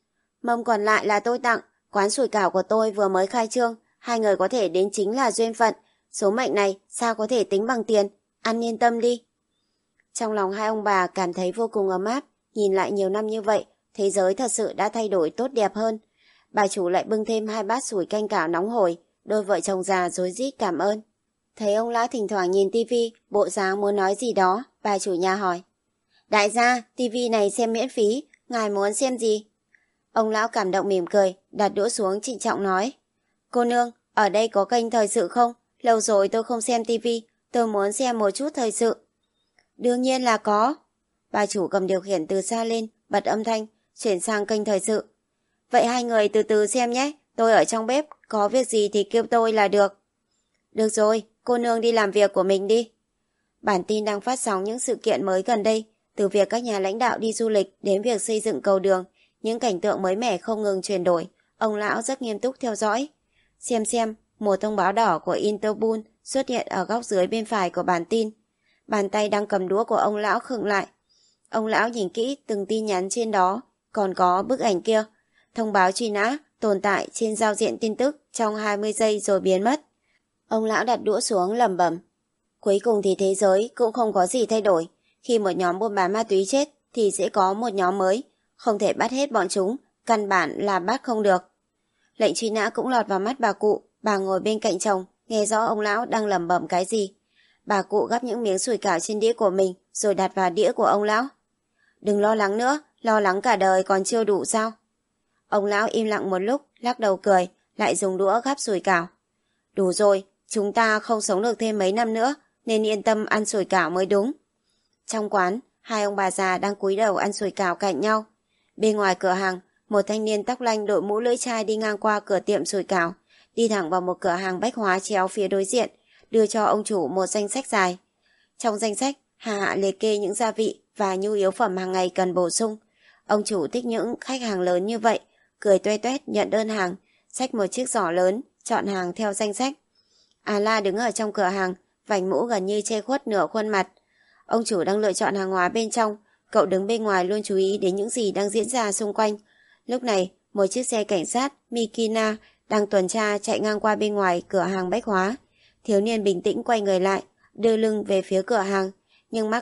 Mâm còn lại là tôi tặng, quán sủi cảo của tôi vừa mới khai trương, hai người có thể đến chính là duyên phận. Số mệnh này sao có thể tính bằng tiền, ăn yên tâm đi. Trong lòng hai ông bà cảm thấy vô cùng ấm áp, nhìn lại nhiều năm như vậy, thế giới thật sự đã thay đổi tốt đẹp hơn. Bà chủ lại bưng thêm hai bát sủi canh cảo nóng hổi, đôi vợ chồng già rối rít cảm ơn. Thấy ông lão thỉnh thoảng nhìn tivi, bộ dáng muốn nói gì đó, bà chủ nhà hỏi. Đại gia, tivi này xem miễn phí, ngài muốn xem gì? Ông lão cảm động mỉm cười, đặt đũa xuống trịnh trọng nói. Cô nương, ở đây có kênh thời sự không? Lâu rồi tôi không xem tivi, tôi muốn xem một chút thời sự. Đương nhiên là có. Bà chủ cầm điều khiển từ xa lên, bật âm thanh, chuyển sang kênh thời sự. Vậy hai người từ từ xem nhé, tôi ở trong bếp, có việc gì thì kêu tôi là được. Được rồi, cô nương đi làm việc của mình đi. Bản tin đang phát sóng những sự kiện mới gần đây, từ việc các nhà lãnh đạo đi du lịch đến việc xây dựng cầu đường, những cảnh tượng mới mẻ không ngừng chuyển đổi, ông lão rất nghiêm túc theo dõi. Xem xem, một thông báo đỏ của Interpol xuất hiện ở góc dưới bên phải của bản tin. Bàn tay đang cầm đũa của ông lão khựng lại. Ông lão nhìn kỹ từng tin nhắn trên đó, còn có bức ảnh kia. Thông báo truy nã tồn tại trên giao diện tin tức trong hai mươi giây rồi biến mất. Ông lão đặt đũa xuống lẩm bẩm. Cuối cùng thì thế giới cũng không có gì thay đổi. Khi một nhóm buôn bán ma túy chết thì sẽ có một nhóm mới. Không thể bắt hết bọn chúng, căn bản là bắt không được. Lệnh truy nã cũng lọt vào mắt bà cụ. Bà ngồi bên cạnh chồng, nghe rõ ông lão đang lẩm bẩm cái gì. Bà cụ gắp những miếng sủi cảo trên đĩa của mình rồi đặt vào đĩa của ông lão. Đừng lo lắng nữa, lo lắng cả đời còn chưa đủ sao? Ông lão im lặng một lúc, lắc đầu cười, lại dùng đũa gắp sủi cảo. Đủ rồi, chúng ta không sống được thêm mấy năm nữa, nên yên tâm ăn sủi cảo mới đúng. Trong quán, hai ông bà già đang cúi đầu ăn sủi cảo cạnh nhau. Bên ngoài cửa hàng, một thanh niên tóc lanh đội mũ lưỡi chai đi ngang qua cửa tiệm sủi cảo, đi thẳng vào một cửa hàng bách hóa chéo phía đối diện, đưa cho ông chủ một danh sách dài. Trong danh sách, Hà Hạ liệt kê những gia vị và nhu yếu phẩm hàng ngày cần bổ sung. Ông chủ thích những khách hàng lớn như vậy, cười tuét tuét nhận đơn hàng, xách một chiếc giỏ lớn, chọn hàng theo danh sách. À La đứng ở trong cửa hàng, vành mũ gần như che khuất nửa khuôn mặt. Ông chủ đang lựa chọn hàng hóa bên trong, cậu đứng bên ngoài luôn chú ý đến những gì đang diễn ra xung quanh. Lúc này, một chiếc xe cảnh sát Mikina đang tuần tra chạy ngang qua bên ngoài cửa hàng bách hóa. Thiếu niên bình tĩnh quay người lại, đưa lưng về phía cửa hàng, nhưng mắt cậu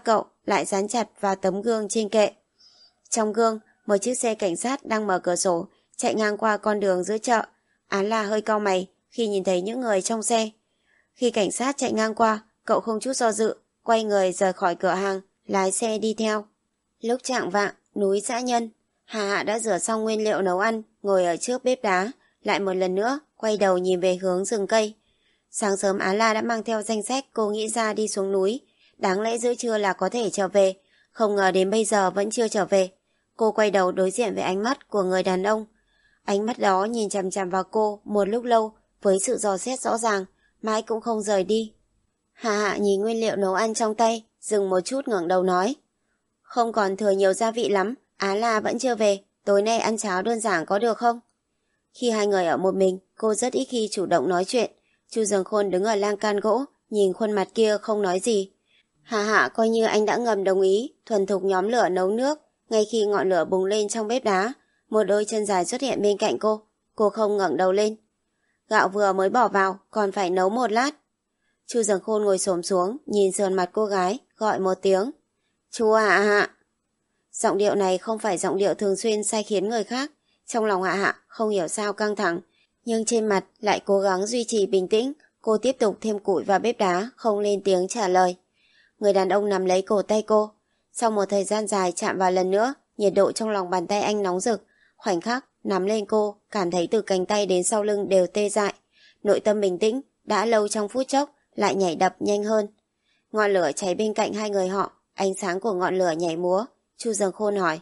lại dán chặt vào tấm gương trên kệ. Trong gương, một chiếc xe cảnh sát đang mở cửa sổ, chạy ngang qua con đường giữa chợ. Án La hơi cau mày khi nhìn thấy những người trong xe. Khi cảnh sát chạy ngang qua, cậu không chút do dự, quay người rời khỏi cửa hàng, lái xe đi theo. Lúc chạng vạng, núi Dã Nhân, Hà Hạ đã rửa xong nguyên liệu nấu ăn, ngồi ở trước bếp đá, lại một lần nữa quay đầu nhìn về hướng rừng cây. Sáng sớm Á La đã mang theo danh sách cô nghĩ ra đi xuống núi, đáng lẽ giữa trưa là có thể trở về, không ngờ đến bây giờ vẫn chưa trở về. Cô quay đầu đối diện với ánh mắt của người đàn ông. Ánh mắt đó nhìn chằm chằm vào cô một lúc lâu với sự dò xét rõ ràng, mãi cũng không rời đi. Hà Hạ nhìn nguyên liệu nấu ăn trong tay, dừng một chút ngẩng đầu nói: Không còn thừa nhiều gia vị lắm, Á La vẫn chưa về, tối nay ăn cháo đơn giản có được không? Khi hai người ở một mình, cô rất ít khi chủ động nói chuyện. Chu Dường Khôn đứng ở lan can gỗ, nhìn khuôn mặt kia không nói gì. Hà Hạ coi như anh đã ngầm đồng ý, thuần thục nhóm lửa nấu nước. Ngay khi ngọn lửa bùng lên trong bếp đá, một đôi chân dài xuất hiện bên cạnh cô. Cô không ngẩng đầu lên. Gạo vừa mới bỏ vào, còn phải nấu một lát. Chu Dường Khôn ngồi xổm xuống, nhìn sườn mặt cô gái, gọi một tiếng: Chu Hạ Hạ. Giọng điệu này không phải giọng điệu thường xuyên sai khiến người khác. Trong lòng Hạ Hạ không hiểu sao căng thẳng, nhưng trên mặt lại cố gắng duy trì bình tĩnh. Cô tiếp tục thêm củi vào bếp đá, không lên tiếng trả lời. Người đàn ông nắm lấy cổ tay cô. Sau một thời gian dài chạm vào lần nữa, nhiệt độ trong lòng bàn tay anh nóng rực. Khoảnh khắc nắm lên cô, cảm thấy từ cánh tay đến sau lưng đều tê dại. Nội tâm bình tĩnh đã lâu trong phút chốc lại nhảy đập nhanh hơn. Ngọn lửa cháy bên cạnh hai người họ, ánh sáng của ngọn lửa nhảy múa. Chu Dường Khôn hỏi: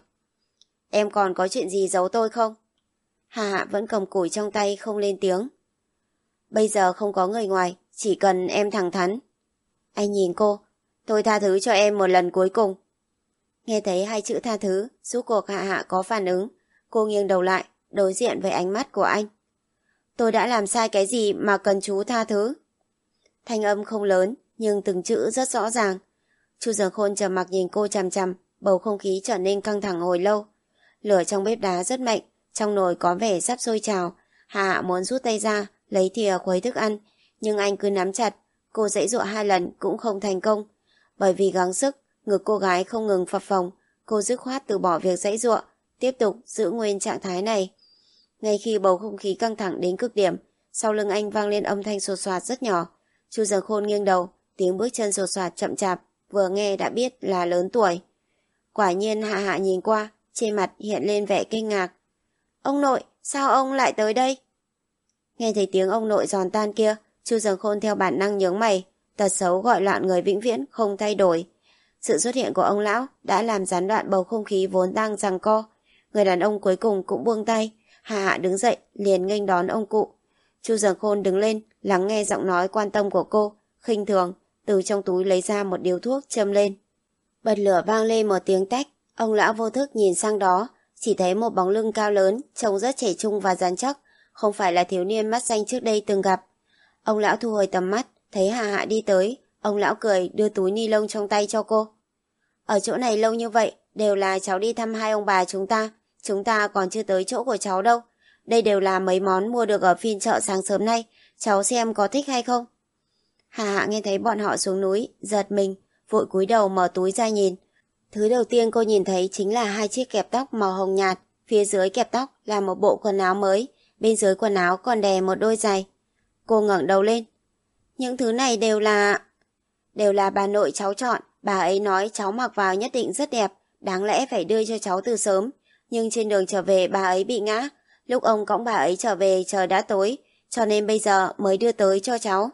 Em còn có chuyện gì giấu tôi không? Hà Hạ vẫn cầm củi trong tay, không lên tiếng. Bây giờ không có người ngoài, chỉ cần em thẳng thắn. Anh nhìn cô: Tôi tha thứ cho em một lần cuối cùng. Nghe thấy hai chữ tha thứ, giúp cuộc Hạ Hạ có phản ứng. Cô nghiêng đầu lại, đối diện với ánh mắt của anh. Tôi đã làm sai cái gì mà cần chú tha thứ? Thanh âm không lớn, nhưng từng chữ rất rõ ràng. Chu Dường Khôn trầm mặc nhìn cô chằm chằm, bầu không khí trở nên căng thẳng hồi lâu. Lửa trong bếp đá rất mạnh, trong nồi có vẻ sắp sôi trào. Hà Hạ muốn rút tay ra, lấy thìa khuấy thức ăn, nhưng anh cứ nắm chặt. Cô giãy giụa hai lần cũng không thành công. Bởi vì gắng sức, ngực cô gái không ngừng phập phồng. Cô dứt khoát từ bỏ việc giãy giụa, tiếp tục giữ nguyên trạng thái này. Ngay khi bầu không khí căng thẳng đến cực điểm, sau lưng anh vang lên âm thanh sột soạt rất nhỏ. Chu Dường Khôn nghiêng đầu, tiếng bước chân sột soạt chậm chạp, vừa nghe đã biết là lớn tuổi. Quả nhiên Hạ Hạ nhìn qua, trên mặt hiện lên vẻ kinh ngạc. Ông nội, sao ông lại tới đây? Nghe thấy tiếng ông nội giòn tan kia, Chu Dường Khôn theo bản năng nhướng mày. Tật xấu gọi loạn người vĩnh viễn không thay đổi. Sự xuất hiện của ông lão đã làm gián đoạn bầu không khí vốn đang giằng co. Người đàn ông cuối cùng cũng buông tay. Hạ Hạ đứng dậy liền nghênh đón ông cụ. Chu Dường Khôn đứng lên, lắng nghe giọng nói quan tâm của cô, khinh thường, từ trong túi lấy ra một điếu thuốc châm lên. Bật lửa vang lên một tiếng tách. Ông lão vô thức nhìn sang đó, chỉ thấy một bóng lưng cao lớn, trông rất trẻ trung và rắn chắc, không phải là thiếu niên mắt xanh trước đây từng gặp. Ông lão thu hồi tầm mắt, thấy Hà Hạ đi tới, ông lão cười đưa túi ni lông trong tay cho cô. Ở chỗ này lâu như vậy, đều là cháu đi thăm hai ông bà chúng ta, chúng ta còn chưa tới chỗ của cháu đâu. Đây đều là mấy món mua được ở phiên chợ sáng sớm nay, cháu xem có thích hay không? Hà Hạ nghe thấy bọn họ xuống núi, giật mình, vội cúi đầu mở túi ra nhìn. Thứ đầu tiên cô nhìn thấy chính là hai chiếc kẹp tóc màu hồng nhạt, phía dưới kẹp tóc là một bộ quần áo mới, bên dưới quần áo còn đè một đôi giày. Cô ngẩng đầu lên. Những thứ này đều là... Đều là bà nội cháu chọn, bà ấy nói cháu mặc vào nhất định rất đẹp, đáng lẽ phải đưa cho cháu từ sớm. Nhưng trên đường trở về bà ấy bị ngã, lúc ông cõng bà ấy trở về trời đã tối, cho nên bây giờ mới đưa tới cho cháu.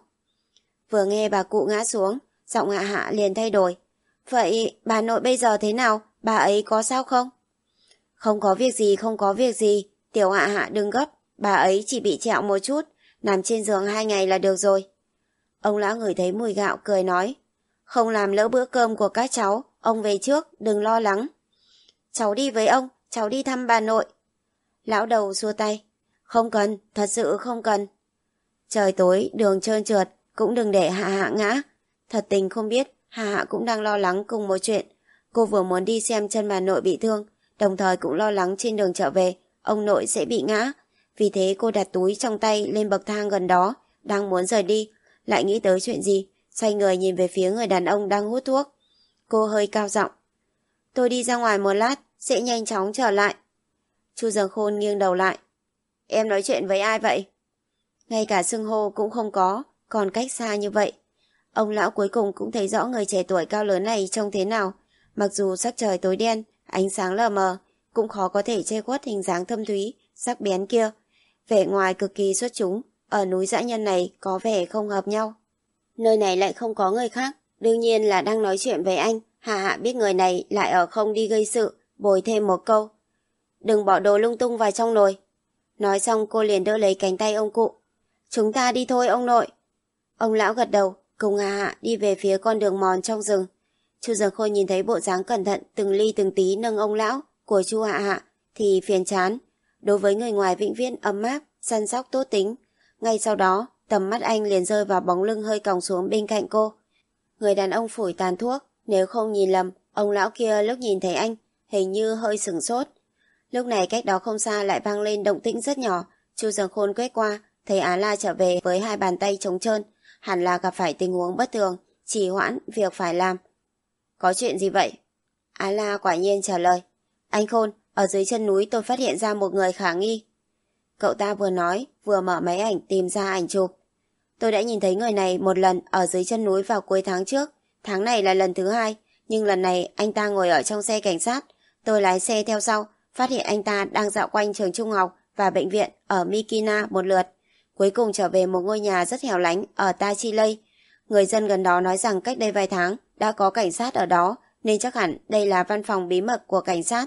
Vừa nghe bà cụ ngã xuống, giọng Hạ Hạ liền thay đổi. Vậy bà nội bây giờ thế nào? Bà ấy có sao không? Không có việc gì, không có việc gì. Tiểu Hạ Hạ đừng gấp. Bà ấy chỉ bị trẹo một chút. Nằm trên giường hai ngày là được rồi. Ông lão ngửi thấy mùi gạo cười nói. Không làm lỡ bữa cơm của các cháu. Ông về trước, đừng lo lắng. Cháu đi với ông, cháu đi thăm bà nội. Lão đầu xua tay. Không cần, thật sự không cần. Trời tối, đường trơn trượt, cũng đừng để Hạ Hạ ngã. Thật tình không biết, Hạ Hạ cũng đang lo lắng cùng một chuyện. Cô vừa muốn đi xem chân bà nội bị thương, đồng thời cũng lo lắng trên đường trở về, ông nội sẽ bị ngã. Vì thế cô đặt túi trong tay lên bậc thang gần đó, đang muốn rời đi, lại nghĩ tới chuyện gì, xoay người nhìn về phía người đàn ông đang hút thuốc. cô hơi cao giọng. Tôi đi ra ngoài một lát, sẽ nhanh chóng trở lại. Chu Dường Khôn nghiêng đầu lại. Em nói chuyện với ai vậy? Ngay cả xưng hô cũng không có, còn cách xa như vậy. Ông lão cuối cùng cũng thấy rõ người trẻ tuổi cao lớn này trông thế nào. Mặc dù sắc trời tối đen, ánh sáng lờ mờ, cũng khó có thể che khuất hình dáng thâm thúy, sắc bén kia. Vẻ ngoài cực kỳ xuất chúng, ở núi dã nhân này có vẻ không hợp nhau. Nơi này lại không có người khác, đương nhiên là đang nói chuyện với anh. Hạ Hạ biết người này lại ở không đi gây sự, bồi thêm một câu. Đừng bỏ đồ lung tung vào trong nồi. Nói xong cô liền đỡ lấy cánh tay ông cụ. Chúng ta đi thôi ông nội. Ông lão gật đầu, cùng Hạ Hạ đi về phía con đường mòn trong rừng. Chu Dường Khôn nhìn thấy bộ dáng cẩn thận từng ly từng tí nâng ông lão của Chu Hạ Hạ thì phiền chán. Đối với người ngoài vĩnh viễn ấm áp, săn sóc tốt tính. Ngay sau đó, tầm mắt anh liền rơi vào bóng lưng hơi còng xuống bên cạnh cô. Người đàn ông phủi tàn thuốc, nếu không nhìn lầm, ông lão kia lúc nhìn thấy anh, hình như hơi sửng sốt. Lúc này cách đó không xa lại vang lên động tĩnh rất nhỏ. Chu Dường Khôn quét qua, thấy Á La trở về với hai bàn tay trống trơn, hẳn là gặp phải tình huống bất thường, trì hoãn việc phải làm. Có chuyện gì vậy? Á La quả nhiên trả lời. Anh Khôn, ở dưới chân núi tôi phát hiện ra một người khả nghi. Cậu ta vừa nói, vừa mở máy ảnh tìm ra ảnh chụp. Tôi đã nhìn thấy người này một lần ở dưới chân núi vào cuối tháng trước. Tháng này là lần thứ hai, nhưng lần này anh ta ngồi ở trong xe cảnh sát. Tôi lái xe theo sau, phát hiện anh ta đang dạo quanh trường trung học và bệnh viện ở Mikina một lượt. Cuối cùng trở về một ngôi nhà rất hẻo lánh ở Tachilei. Người dân gần đó nói rằng cách đây vài tháng đã có cảnh sát ở đó, nên chắc hẳn đây là văn phòng bí mật của cảnh sát.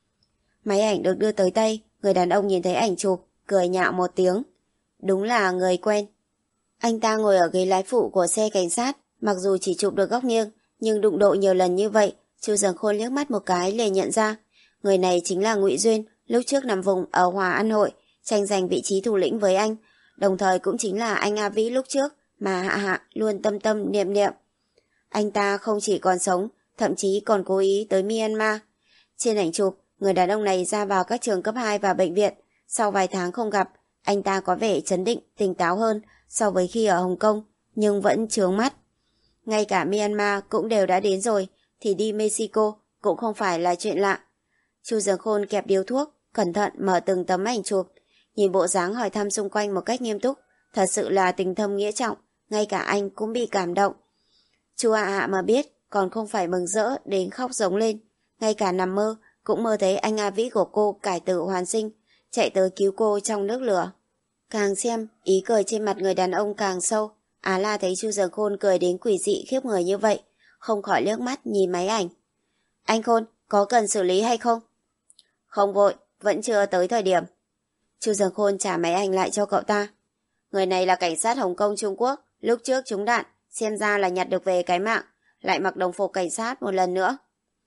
Máy ảnh được đưa tới tay, người đàn ông nhìn thấy ảnh chụp, cười nhạo một tiếng. Đúng là người quen. Anh ta ngồi ở ghế lái phụ của xe cảnh sát, mặc dù chỉ chụp được góc nghiêng, nhưng đụng độ nhiều lần như vậy, Chu Dường Khôn liếc mắt một cái liền nhận ra. Người này chính là Ngụy Duyên, lúc trước nằm vùng ở Hòa An Hội, tranh giành vị trí thủ lĩnh với anh, đồng thời cũng chính là anh A Vĩ lúc trước mà Hạ Hạ luôn tâm tâm niệm niệm. Anh ta không chỉ còn sống, thậm chí còn cố ý tới Myanmar. Trên ảnh chụp, người đàn ông này ra vào các trường cấp hai và bệnh viện. Sau vài tháng không gặp, anh ta có vẻ trấn định, tỉnh táo hơn so với khi ở Hồng Kông, nhưng vẫn chướng mắt. Ngay cả Myanmar cũng đều đã đến rồi, thì đi Mexico cũng không phải là chuyện lạ. Chu Dường Khôn kẹp điếu thuốc, cẩn thận mở từng tấm ảnh chụp, nhìn bộ dáng hỏi thăm xung quanh một cách nghiêm túc, thật sự là tình thâm nghĩa trọng, ngay cả anh cũng bị cảm động. Chu Hạ Hạ mà biết, còn không phải mừng rỡ đến khóc giống lên, ngay cả nằm mơ cũng mơ thấy anh A Vĩ của cô cải tử hoàn sinh, chạy tới cứu cô trong nước lửa. Càng xem, ý cười trên mặt người đàn ông càng sâu. Á La thấy Chu Dường Khôn cười đến quỷ dị khiếp người như vậy, không khỏi liếc mắt nhìn máy ảnh. Anh Khôn, có cần xử lý hay không? Không vội, vẫn chưa tới thời điểm. Chu Dường Khôn trả máy ảnh lại cho cậu ta. Người này là cảnh sát Hồng Kông Trung Quốc, lúc trước trúng đạn, xem ra là nhặt được về cái mạng, lại mặc đồng phục cảnh sát một lần nữa.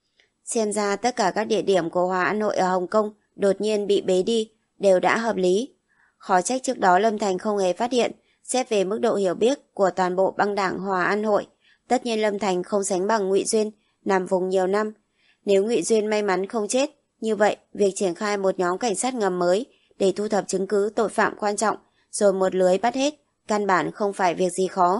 Xem ra tất cả các địa điểm của Hòa An Hội ở Hồng Kông đột nhiên bị bế đi, đều đã hợp lý. Khó trách trước đó Lâm Thành không hề phát hiện. Xét về mức độ hiểu biết của toàn bộ băng đảng Hòa An Hội, tất nhiên Lâm Thành không sánh bằng Ngụy Duyên, nằm vùng nhiều năm. Nếu Ngụy Duyên may mắn không chết, như vậy việc triển khai một nhóm cảnh sát ngầm mới để thu thập chứng cứ tội phạm quan trọng, rồi một lưới bắt hết, căn bản không phải việc gì khó.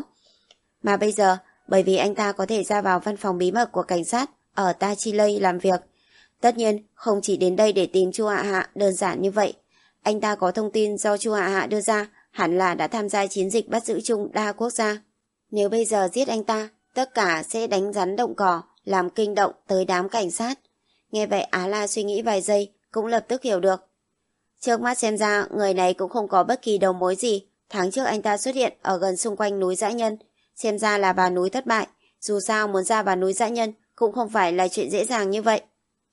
Mà bây giờ, bởi vì anh ta có thể ra vào văn phòng bí mật của cảnh sát ở Tachilei làm việc, tất nhiên không chỉ đến đây để tìm Chu Hạ Hạ đơn giản như vậy. Anh ta có thông tin do Chu Hạ Hạ đưa ra, hẳn là đã tham gia chiến dịch bắt giữ chung đa quốc gia. Nếu bây giờ giết anh ta, tất cả sẽ đánh rắn động cỏ, làm kinh động tới đám cảnh sát. Nghe vậy Á La suy nghĩ vài giây, cũng lập tức hiểu được. Trước mắt xem ra, người này cũng không có bất kỳ đầu mối gì. Tháng trước anh ta xuất hiện ở gần xung quanh núi Dã Nhân. Xem ra là vào núi thất bại. Dù sao muốn ra vào núi Dã Nhân cũng không phải là chuyện dễ dàng như vậy.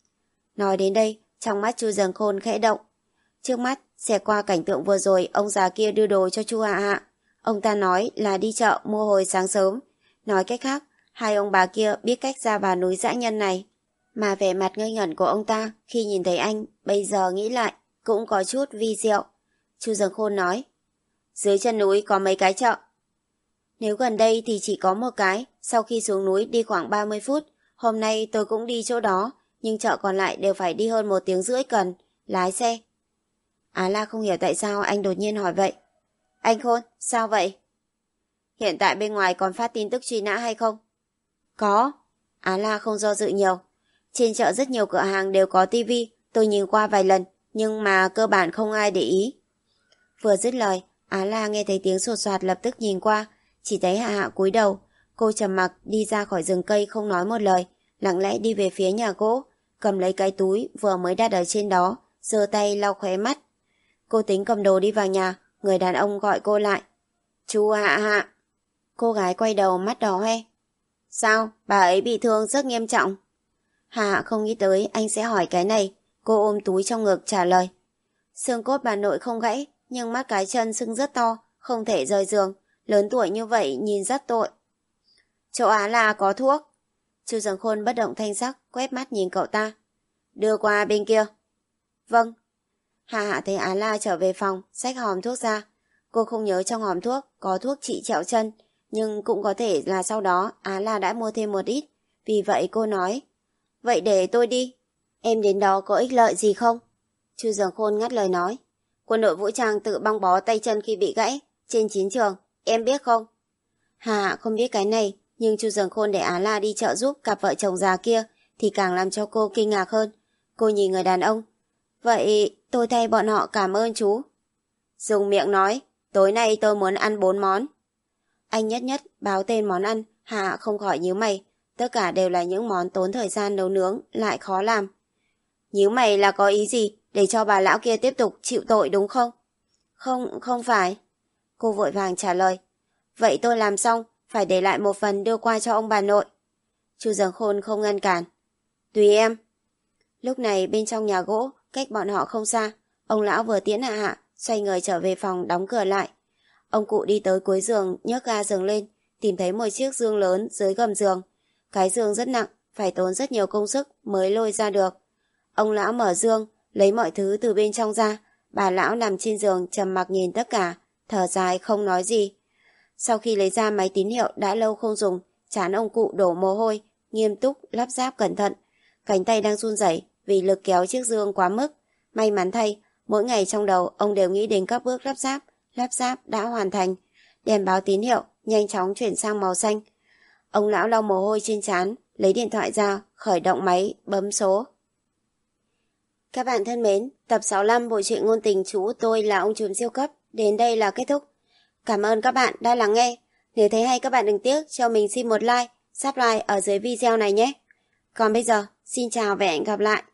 Nói đến đây, trong mắt Chu Dường Khôn khẽ động. Trước mắt, xẹt qua cảnh tượng vừa rồi ông già kia đưa đồ cho Chu Hạ Hạ. Ông ta nói là đi chợ mua hồi sáng sớm. Nói cách khác, hai ông bà kia biết cách ra vào núi Dã Nhân này. Mà vẻ mặt ngây ngẩn của ông ta khi nhìn thấy anh, bây giờ nghĩ lại, cũng có chút vi diệu. Chu Dường Khôn nói, dưới chân núi có mấy cái chợ. Nếu gần đây thì chỉ có một cái, sau khi xuống núi đi khoảng ba mươi phút. Hôm nay tôi cũng đi chỗ đó, nhưng chợ còn lại đều phải đi hơn một tiếng rưỡi cần, lái xe. Á La không hiểu tại sao anh đột nhiên hỏi vậy. Anh Khôn, sao vậy? Hiện tại bên ngoài còn phát tin tức truy nã hay không? Có. Á La không do dự nhiều. Trên chợ rất nhiều cửa hàng đều có tivi, tôi nhìn qua vài lần, nhưng mà cơ bản không ai để ý. Vừa dứt lời, Á La nghe thấy tiếng sột soạt lập tức nhìn qua, chỉ thấy Hạ Hạ cúi đầu. Cô trầm mặc đi ra khỏi rừng cây không nói một lời, lặng lẽ đi về phía nhà gỗ, cầm lấy cái túi vừa mới đặt ở trên đó, giơ tay lau khóe mắt. Cô tính cầm đồ đi vào nhà, người đàn ông gọi cô lại. Chú Hạ Hạ. Cô gái quay đầu mắt đỏ hoe. Sao, bà ấy bị thương rất nghiêm trọng? Hạ Hạ không nghĩ tới anh sẽ hỏi cái này, cô ôm túi trong ngực trả lời. Xương cốt bà nội không gãy, nhưng mắt cái chân sưng rất to, không thể rời giường, lớn tuổi như vậy nhìn rất tội. Chỗ Á La có thuốc. Chu Dần Khôn bất động thanh sắc, quét mắt nhìn cậu ta. Đưa qua bên kia. Vâng. Hạ Hạ thấy Á La trở về phòng, xách hòm thuốc ra. Cô không nhớ trong hòm thuốc có thuốc trị trẹo chân, nhưng cũng có thể là sau đó Á La đã mua thêm một ít. Vì vậy cô nói, vậy để tôi đi. Em đến đó có ích lợi gì không? Chu Dần Khôn ngắt lời nói, quân đội vũ trang tự băng bó tay chân khi bị gãy trên chiến trường, em biết không? Hạ Hạ không biết cái này, nhưng Chu Dần Khôn để Á La đi trợ giúp cặp vợ chồng già kia thì càng làm cho cô kinh ngạc hơn. Cô nhìn người đàn ông. Vậy tôi thay bọn họ cảm ơn chú. Dùng miệng nói, tối nay tôi muốn ăn bốn món. Anh nhất nhất báo tên món ăn, Hạ Hạ không khỏi nhíu mày. Tất cả đều là những món tốn thời gian nấu nướng, lại khó làm. Nhíu mày là có ý gì? Để cho bà lão kia tiếp tục chịu tội đúng không? Không, không phải. Cô vội vàng trả lời. Vậy tôi làm xong, phải để lại một phần đưa qua cho ông bà nội. Chu Dần Khôn không ngăn cản. Tùy em. Lúc này bên trong nhà gỗ, cách bọn họ không xa, ông lão vừa tiễn Hạ Hạ, xoay người trở về phòng đóng cửa lại. Ông cụ đi tới cuối giường, nhấc ga giường lên, tìm thấy một chiếc giường lớn dưới gầm giường. Cái giường rất nặng, phải tốn rất nhiều công sức mới lôi ra được. Ông lão mở giường, lấy mọi thứ từ bên trong ra. Bà lão nằm trên giường trầm mặc nhìn tất cả, thở dài không nói gì. Sau khi lấy ra máy tín hiệu đã lâu không dùng, trán ông cụ đổ mồ hôi, nghiêm túc lắp ráp cẩn thận. Cánh tay đang run rẩy vì lực kéo chiếc giường quá mức. May mắn thay, mỗi ngày trong đầu ông đều nghĩ đến các bước lắp ráp. Lắp ráp đã hoàn thành. Đèn báo tín hiệu nhanh chóng chuyển sang màu xanh. Ông lão lau mồ hôi trên trán, lấy điện thoại ra, khởi động máy, bấm số. Các bạn thân mến, tập sáu mươi lăm bộ truyện ngôn tình Chú Tôi Là Ông Trùm Siêu Cấp đến đây là kết thúc. Cảm ơn các bạn đã lắng nghe. Nếu thấy hay các bạn đừng tiếc cho mình xin một like, subscribe ở dưới video này nhé. Còn bây giờ, xin chào và hẹn gặp lại.